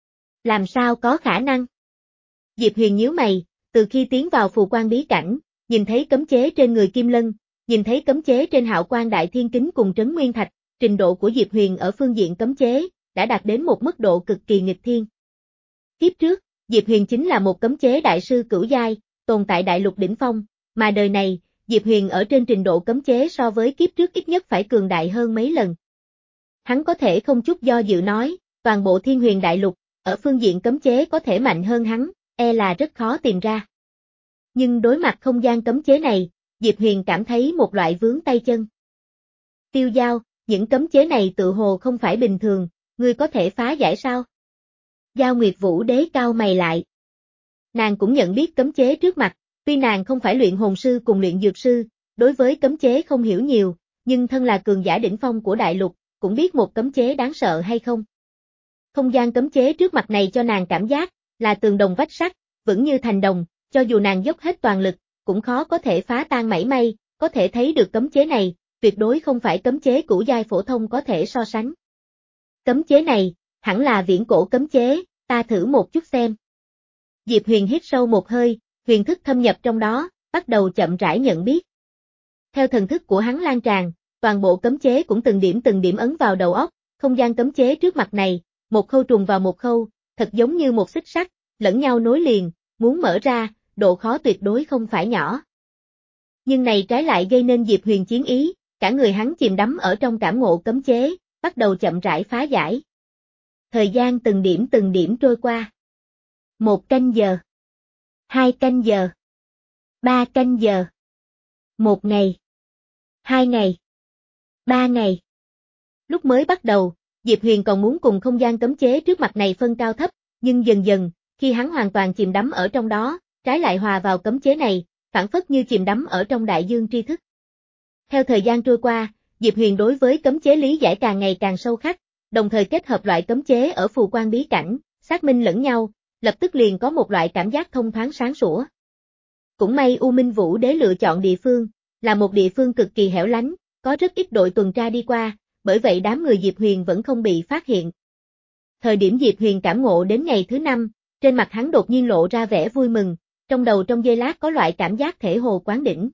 Làm sao có khả năng? Diệp Huyền nhíu mày, từ khi tiến vào phù quan bí cảnh, nhìn thấy cấm chế trên người Kim Lân, nhìn thấy cấm chế trên Hạo Quan Đại Thiên Kính cùng Trấn Nguyên Thạch, trình độ của Diệp Huyền ở phương diện cấm chế, đã đạt đến một mức độ cực kỳ nghịch thiên. Kiếp trước, Diệp Huyền chính là một cấm chế đại sư cửu giai, tồn tại đại lục đỉnh phong, mà đời này, Diệp Huyền ở trên trình độ cấm chế so với kiếp trước ít nhất phải cường đại hơn mấy lần. Hắn có thể không chút do dự nói, toàn bộ Thiên Huyền đại lục, ở phương diện cấm chế có thể mạnh hơn hắn, e là rất khó tìm ra. Nhưng đối mặt không gian cấm chế này, Diệp Huyền cảm thấy một loại vướng tay chân. Tiêu Giao, những cấm chế này tự hồ không phải bình thường, ngươi có thể phá giải sao? Giao Nguyệt Vũ Đế cao mày lại. Nàng cũng nhận biết cấm chế trước mặt, tuy nàng không phải luyện hồn sư cùng luyện dược sư, đối với cấm chế không hiểu nhiều, nhưng thân là cường giả đỉnh phong của đại lục, cũng biết một cấm chế đáng sợ hay không. Không gian cấm chế trước mặt này cho nàng cảm giác, là tường đồng vách sắt, vững như thành đồng, cho dù nàng dốc hết toàn lực, cũng khó có thể phá tan mảy may, có thể thấy được cấm chế này, tuyệt đối không phải cấm chế cửu giai phổ thông có thể so sánh. Cấm chế này, hẳn là viễn cổ cấm chế, ta thử một chút xem. Diệp Huyền hít sâu một hơi, huyền thức thâm nhập trong đó, bắt đầu chậm rãi nhận biết. Theo thần thức của hắn lan tràn, toàn bộ cấm chế cũng từng điểm từng điểm ấn vào đầu óc, không gian cấm chế trước mặt này, một khâu trùng vào một khâu, thật giống như một xích sắt, lẫn nhau nối liền, muốn mở ra, độ khó tuyệt đối không phải nhỏ. Nhưng này trái lại gây nên Diệp Huyền chiến ý, cả người hắn chìm đắm ở trong cảm ngộ cấm chế, bắt đầu chậm rãi phá giải. Thời gian từng điểm từng điểm trôi qua. Một canh giờ. Hai canh giờ. Ba canh giờ. Một ngày. Hai ngày. Ba ngày. Lúc mới bắt đầu, Diệp Huyền còn muốn cùng không gian cấm chế trước mặt này phân cao thấp, nhưng dần dần, khi hắn hoàn toàn chìm đắm ở trong đó, trái lại hòa vào cấm chế này, phản phất như chìm đắm ở trong đại dương tri thức. Theo thời gian trôi qua, Diệp Huyền đối với cấm chế lý giải càng ngày càng sâu khắc, đồng thời kết hợp loại cấm chế ở phù quan bí cảnh, xác minh lẫn nhau, lập tức liền có một loại cảm giác thông thoáng sáng sủa. Cũng may U Minh Vũ Đế lựa chọn địa phương, là một địa phương cực kỳ hẻo lánh, có rất ít đội tuần tra đi qua, bởi vậy đám người Diệp Huyền vẫn không bị phát hiện. Thời điểm Diệp Huyền cảm ngộ đến ngày thứ năm, trên mặt hắn đột nhiên lộ ra vẻ vui mừng, trong đầu trong giây lát có loại cảm giác thể hồ quán đỉnh.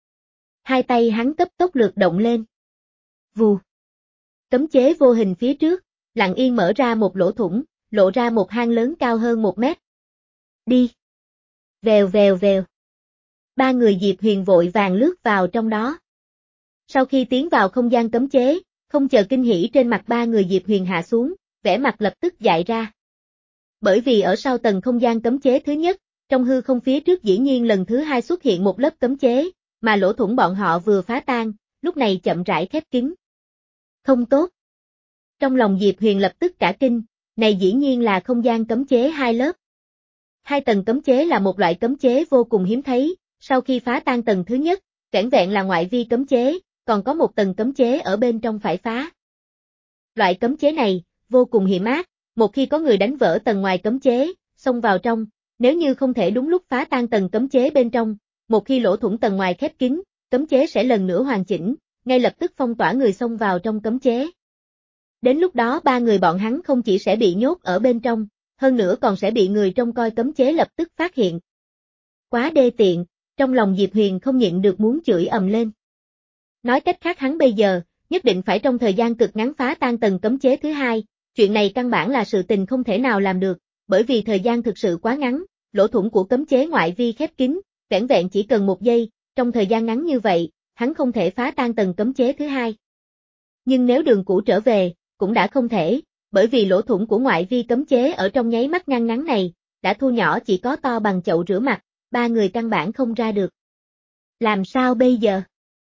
Hai tay hắn cấp tốc lược động lên. Vù. Cấm chế vô hình phía trước, lặng yên mở ra một lỗ thủng, lộ ra một hang lớn cao hơn một mét. Đi. Vèo vèo vèo. Ba người Diệp Huyền vội vàng lướt vào trong đó. Sau khi tiến vào không gian cấm chế, không chờ kinh hỉ trên mặt ba người Diệp Huyền hạ xuống, vẻ mặt lập tức dại ra. Bởi vì ở sau tầng không gian cấm chế thứ nhất, trong hư không phía trước dĩ nhiên lần thứ hai xuất hiện một lớp cấm chế, mà lỗ thủng bọn họ vừa phá tan, lúc này chậm rãi khép kín. Không tốt. Trong lòng Diệp Huyền lập tức cả kinh, này dĩ nhiên là không gian cấm chế hai lớp. Hai tầng cấm chế là một loại cấm chế vô cùng hiếm thấy, sau khi phá tan tầng thứ nhất, vẻn vẹn là ngoại vi cấm chế, còn có một tầng cấm chế ở bên trong phải phá. Loại cấm chế này, vô cùng hiểm ác, một khi có người đánh vỡ tầng ngoài cấm chế, xông vào trong, nếu như không thể đúng lúc phá tan tầng cấm chế bên trong, một khi lỗ thủng tầng ngoài khép kín, cấm chế sẽ lần nữa hoàn chỉnh, ngay lập tức phong tỏa người xông vào trong cấm chế. Đến lúc đó ba người bọn hắn không chỉ sẽ bị nhốt ở bên trong, hơn nữa còn sẽ bị người trông coi cấm chế lập tức phát hiện. Quá đê tiện, trong lòng Diệp Huyền không nhịn được muốn chửi ầm lên. Nói cách khác hắn bây giờ, nhất định phải trong thời gian cực ngắn phá tan tầng cấm chế thứ hai, chuyện này căn bản là sự tình không thể nào làm được, bởi vì thời gian thực sự quá ngắn, lỗ thủng của cấm chế ngoại vi khép kín, vẻn vẹn chỉ cần một giây, trong thời gian ngắn như vậy, hắn không thể phá tan tầng cấm chế thứ hai. Nhưng nếu đường cũ trở về, cũng đã không thể, bởi vì lỗ thủng của ngoại vi cấm chế ở trong nháy mắt ngăn ngắn này, đã thu nhỏ chỉ có to bằng chậu rửa mặt, ba người căn bản không ra được. Làm sao bây giờ?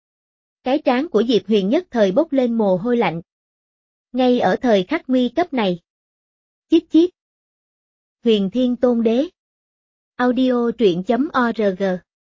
Cái trán của Diệp Huyền nhất thời bốc lên mồ hôi lạnh. Ngay ở thời khắc nguy cấp này. Chíp chíp. Huyền Thiên Tôn Đế. Audio truyện chấm org.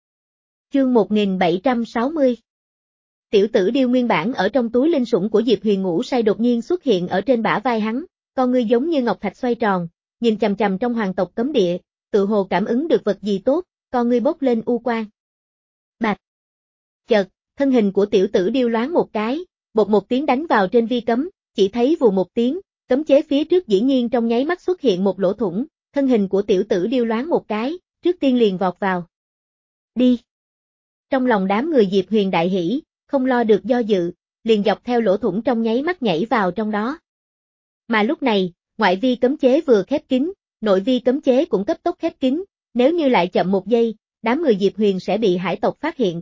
Chương một nghìn bảy trăm sáu mươi. Tiểu tử điêu nguyên bản ở trong túi linh sủng của Diệp Huyền ngủ say đột nhiên xuất hiện ở trên bả vai hắn, con ngươi giống như ngọc thạch xoay tròn, nhìn chằm chằm trong hoàng tộc cấm địa, tự hồ cảm ứng được vật gì tốt, con ngươi bốc lên u quang. Bạch. Chợt, thân hình của tiểu tử điêu loáng một cái, bột một tiếng đánh vào trên vi cấm, chỉ thấy vù một tiếng, cấm chế phía trước dĩ nhiên trong nháy mắt xuất hiện một lỗ thủng, thân hình của tiểu tử điêu loáng một cái, trước tiên liền vọt vào. Đi. Trong lòng đám người Diệp Huyền đại hỉ, không lo được do dự, liền dọc theo lỗ thủng trong nháy mắt nhảy vào trong đó. Mà lúc này, ngoại vi cấm chế vừa khép kín, nội vi cấm chế cũng cấp tốc khép kín, nếu như lại chậm một giây, đám người Diệp Huyền sẽ bị hải tộc phát hiện.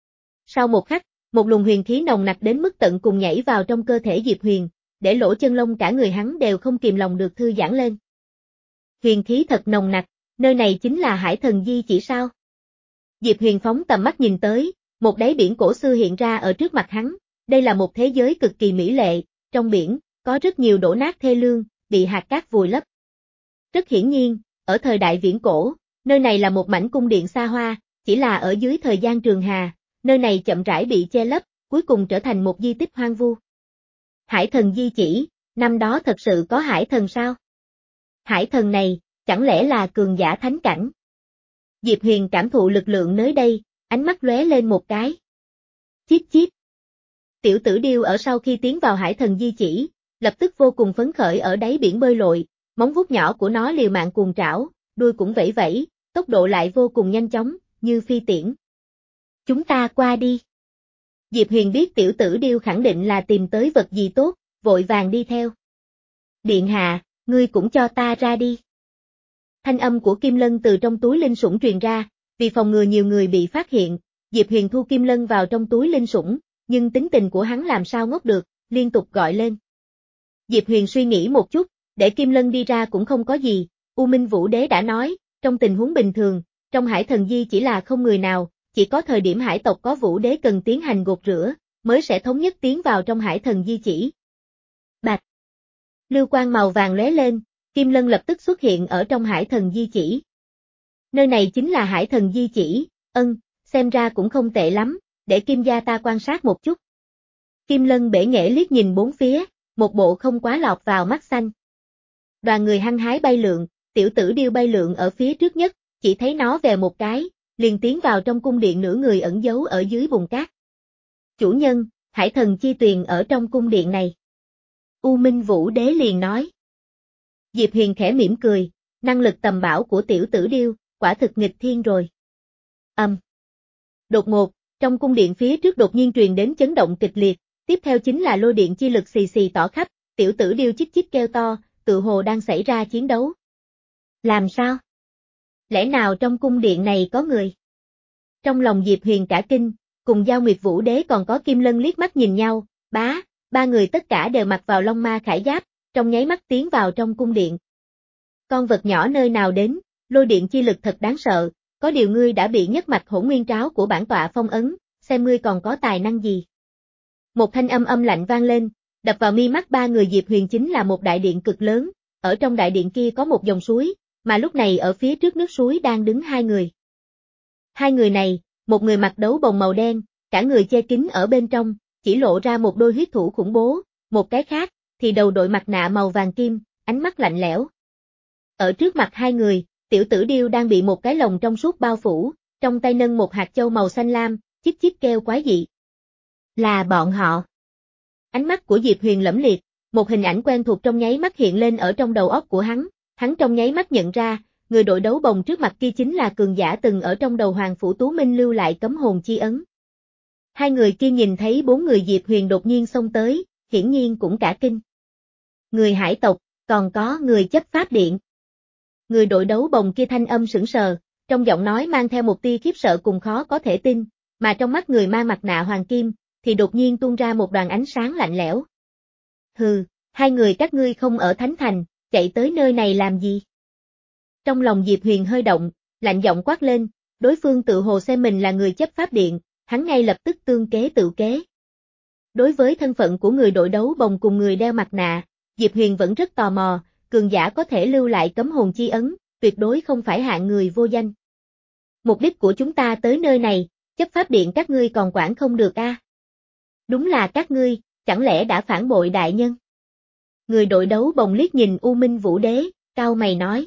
Sau một khắc, một luồng huyền khí nồng nặc đến mức tận cùng nhảy vào trong cơ thể Diệp Huyền, để lỗ chân lông cả người hắn đều không kìm lòng được thư giãn lên. Huyền khí thật nồng nặc, nơi này chính là Hải Thần Di chỉ sao? Diệp Huyền phóng tầm mắt nhìn tới, một đáy biển cổ xưa hiện ra ở trước mặt hắn, đây là một thế giới cực kỳ mỹ lệ, trong biển, có rất nhiều đổ nát thê lương, bị hạt cát vùi lấp. Rất hiển nhiên, ở thời đại viễn cổ, nơi này là một mảnh cung điện xa hoa, chỉ là ở dưới thời gian trường hà, nơi này chậm rãi bị che lấp, cuối cùng trở thành một di tích hoang vu. Hải Thần Di chỉ, năm đó thật sự có hải thần sao? Hải thần này, chẳng lẽ là cường giả thánh cảnh? Diệp Huyền cảm thụ lực lượng nơi đây, ánh mắt lóe lên một cái. Chíp chíp. Tiểu tử điêu ở sau khi tiến vào Hải Thần Di chỉ, lập tức vô cùng phấn khởi ở đáy biển bơi lội, móng vuốt nhỏ của nó liều mạng cuồng trảo, đuôi cũng vẫy vẫy, tốc độ lại vô cùng nhanh chóng, như phi tiễn. Chúng ta qua đi. Diệp Huyền biết tiểu tử điêu khẳng định là tìm tới vật gì tốt, vội vàng đi theo. Điện hạ, ngươi cũng cho ta ra đi. Thanh âm của Kim Lân từ trong túi linh sủng truyền ra, vì phòng ngừa nhiều người bị phát hiện, Diệp Huyền thu Kim Lân vào trong túi linh sủng, nhưng tính tình của hắn làm sao ngốc được, liên tục gọi lên. Diệp Huyền suy nghĩ một chút, để Kim Lân đi ra cũng không có gì, U Minh Vũ Đế đã nói, trong tình huống bình thường, trong Hải Thần Di chỉ là không người nào, chỉ có thời điểm hải tộc có Vũ Đế cần tiến hành gột rửa, mới sẽ thống nhất tiến vào trong Hải Thần Di chỉ. Bạch. Lưu quang màu vàng lóe lên, Kim Lân lập tức xuất hiện ở trong Hải Thần Di chỉ. Nơi này chính là Hải Thần Di chỉ, ân, xem ra cũng không tệ lắm, để Kim gia ta quan sát một chút. Kim Lân bể nghệ liếc nhìn bốn phía, một bộ không quá lọt vào mắt xanh. Đoàn người hăng hái bay lượn, tiểu tử điêu bay lượn ở phía trước nhất, chỉ thấy nó về một cái, liền tiến vào trong cung điện nửa người ẩn giấu ở dưới bùn cát. Chủ nhân, Hải Thần Chi Tuyền ở trong cung điện này. U Minh Vũ Đế liền nói. Diệp Huyền khẽ mỉm cười, năng lực tầm bảo của tiểu tử điêu, quả thực nghịch thiên rồi. Âm. Um. Đột ngột, trong cung điện phía trước đột nhiên truyền đến chấn động kịch liệt, tiếp theo chính là lôi điện chi lực xì xì tỏ khắp, tiểu tử điêu chích chích kêu to, tự hồ đang xảy ra chiến đấu. Làm sao? Lẽ nào trong cung điện này có người? Trong lòng Diệp Huyền cả kinh, cùng Giao Nguyệt Vũ Đế còn có Kim Lân liếc mắt nhìn nhau, bá, ba người tất cả đều mặc vào Long Ma khải giáp, trong nháy mắt tiến vào trong cung điện. Con vật nhỏ nơi nào đến, lôi điện chi lực thật đáng sợ, có điều ngươi đã bị nhất mạch hỗn nguyên tráo của bản tọa phong ấn, xem ngươi còn có tài năng gì. Một thanh âm âm lạnh vang lên, đập vào mi mắt ba người Diệp Huyền chính là một đại điện cực lớn, ở trong đại điện kia có một dòng suối, mà lúc này ở phía trước nước suối đang đứng hai người. Hai người này, một người mặc đấu bồng màu đen, cả người che kín ở bên trong, chỉ lộ ra một đôi huyết thủ khủng bố, một cái khác, thì đầu đội mặt nạ màu vàng kim, ánh mắt lạnh lẽo. Ở trước mặt hai người, tiểu tử điêu đang bị một cái lồng trong suốt bao phủ, trong tay nâng một hạt châu màu xanh lam, chíp chíp kêu quái dị. Là bọn họ. Ánh mắt của Diệp Huyền lẫm liệt, một hình ảnh quen thuộc trong nháy mắt hiện lên ở trong đầu óc của hắn, hắn trong nháy mắt nhận ra, người đội đấu bồng trước mặt kia chính là cường giả từng ở trong đầu Hoàng Phủ Tú Minh lưu lại cấm hồn chi ấn. Hai người kia nhìn thấy bốn người Diệp Huyền đột nhiên xông tới, hiển nhiên cũng cả kinh. Người hải tộc, còn có người chấp pháp điện. Người đội đấu bồng kia thanh âm sững sờ, trong giọng nói mang theo một tia khiếp sợ cùng khó có thể tin, mà trong mắt người mang mặt nạ hoàng kim, thì đột nhiên tuôn ra một đoàn ánh sáng lạnh lẽo. Hừ, hai người các ngươi không ở Thánh Thành, chạy tới nơi này làm gì? Trong lòng Diệp Huyền hơi động, lạnh giọng quát lên, đối phương tự hồ xem mình là người chấp pháp điện, hắn ngay lập tức tương kế tự kế. Đối với thân phận của người đội đấu bồng cùng người đeo mặt nạ, Diệp Huyền vẫn rất tò mò, cường giả có thể lưu lại cấm hồn chi ấn, tuyệt đối không phải hạng người vô danh. Mục đích của chúng ta tới nơi này, chấp pháp điện các ngươi còn quản không được a? À? Đúng là các ngươi, chẳng lẽ đã phản bội đại nhân? Người đội đấu bồng liếc nhìn U Minh Vũ Đế, cau mày nói.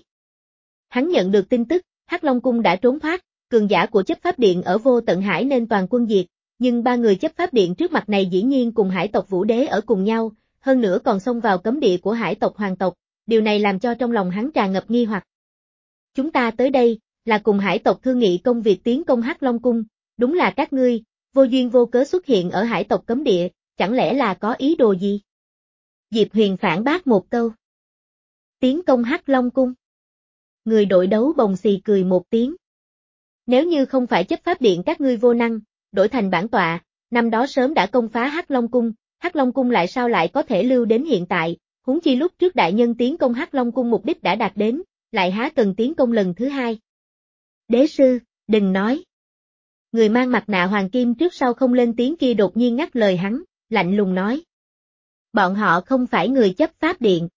Hắn nhận được tin tức, Hắc Long Cung đã trốn thoát, cường giả của chấp pháp điện ở Vô Tận Hải nên toàn quân diệt, nhưng ba người chấp pháp điện trước mặt này dĩ nhiên cùng hải tộc Vũ Đế ở cùng nhau, hơn nữa còn xông vào cấm địa của hải tộc Hoàng tộc, điều này làm cho trong lòng hắn tràn ngập nghi hoặc. Chúng ta tới đây, là cùng hải tộc thương nghị công việc tiến công Hắc Long Cung, đúng là các ngươi, vô duyên vô cớ xuất hiện ở hải tộc cấm địa, chẳng lẽ là có ý đồ gì? Diệp Huyền phản bác một câu. Tiến công Hắc Long Cung. Người đội đấu bồng xì cười một tiếng. Nếu như không phải chấp pháp điện các ngươi vô năng, đổi thành bản tọa, năm đó sớm đã công phá Hắc Long Cung, Hắc Long Cung lại sao lại có thể lưu đến hiện tại, huống chi lúc trước đại nhân tiến công Hắc Long Cung mục đích đã đạt đến, lại há cần tiến công lần thứ hai. Đế sư, đừng nói. Người mang mặt nạ hoàng kim trước sau không lên tiếng kia đột nhiên ngắt lời hắn, lạnh lùng nói. Bọn họ không phải người chấp pháp điện.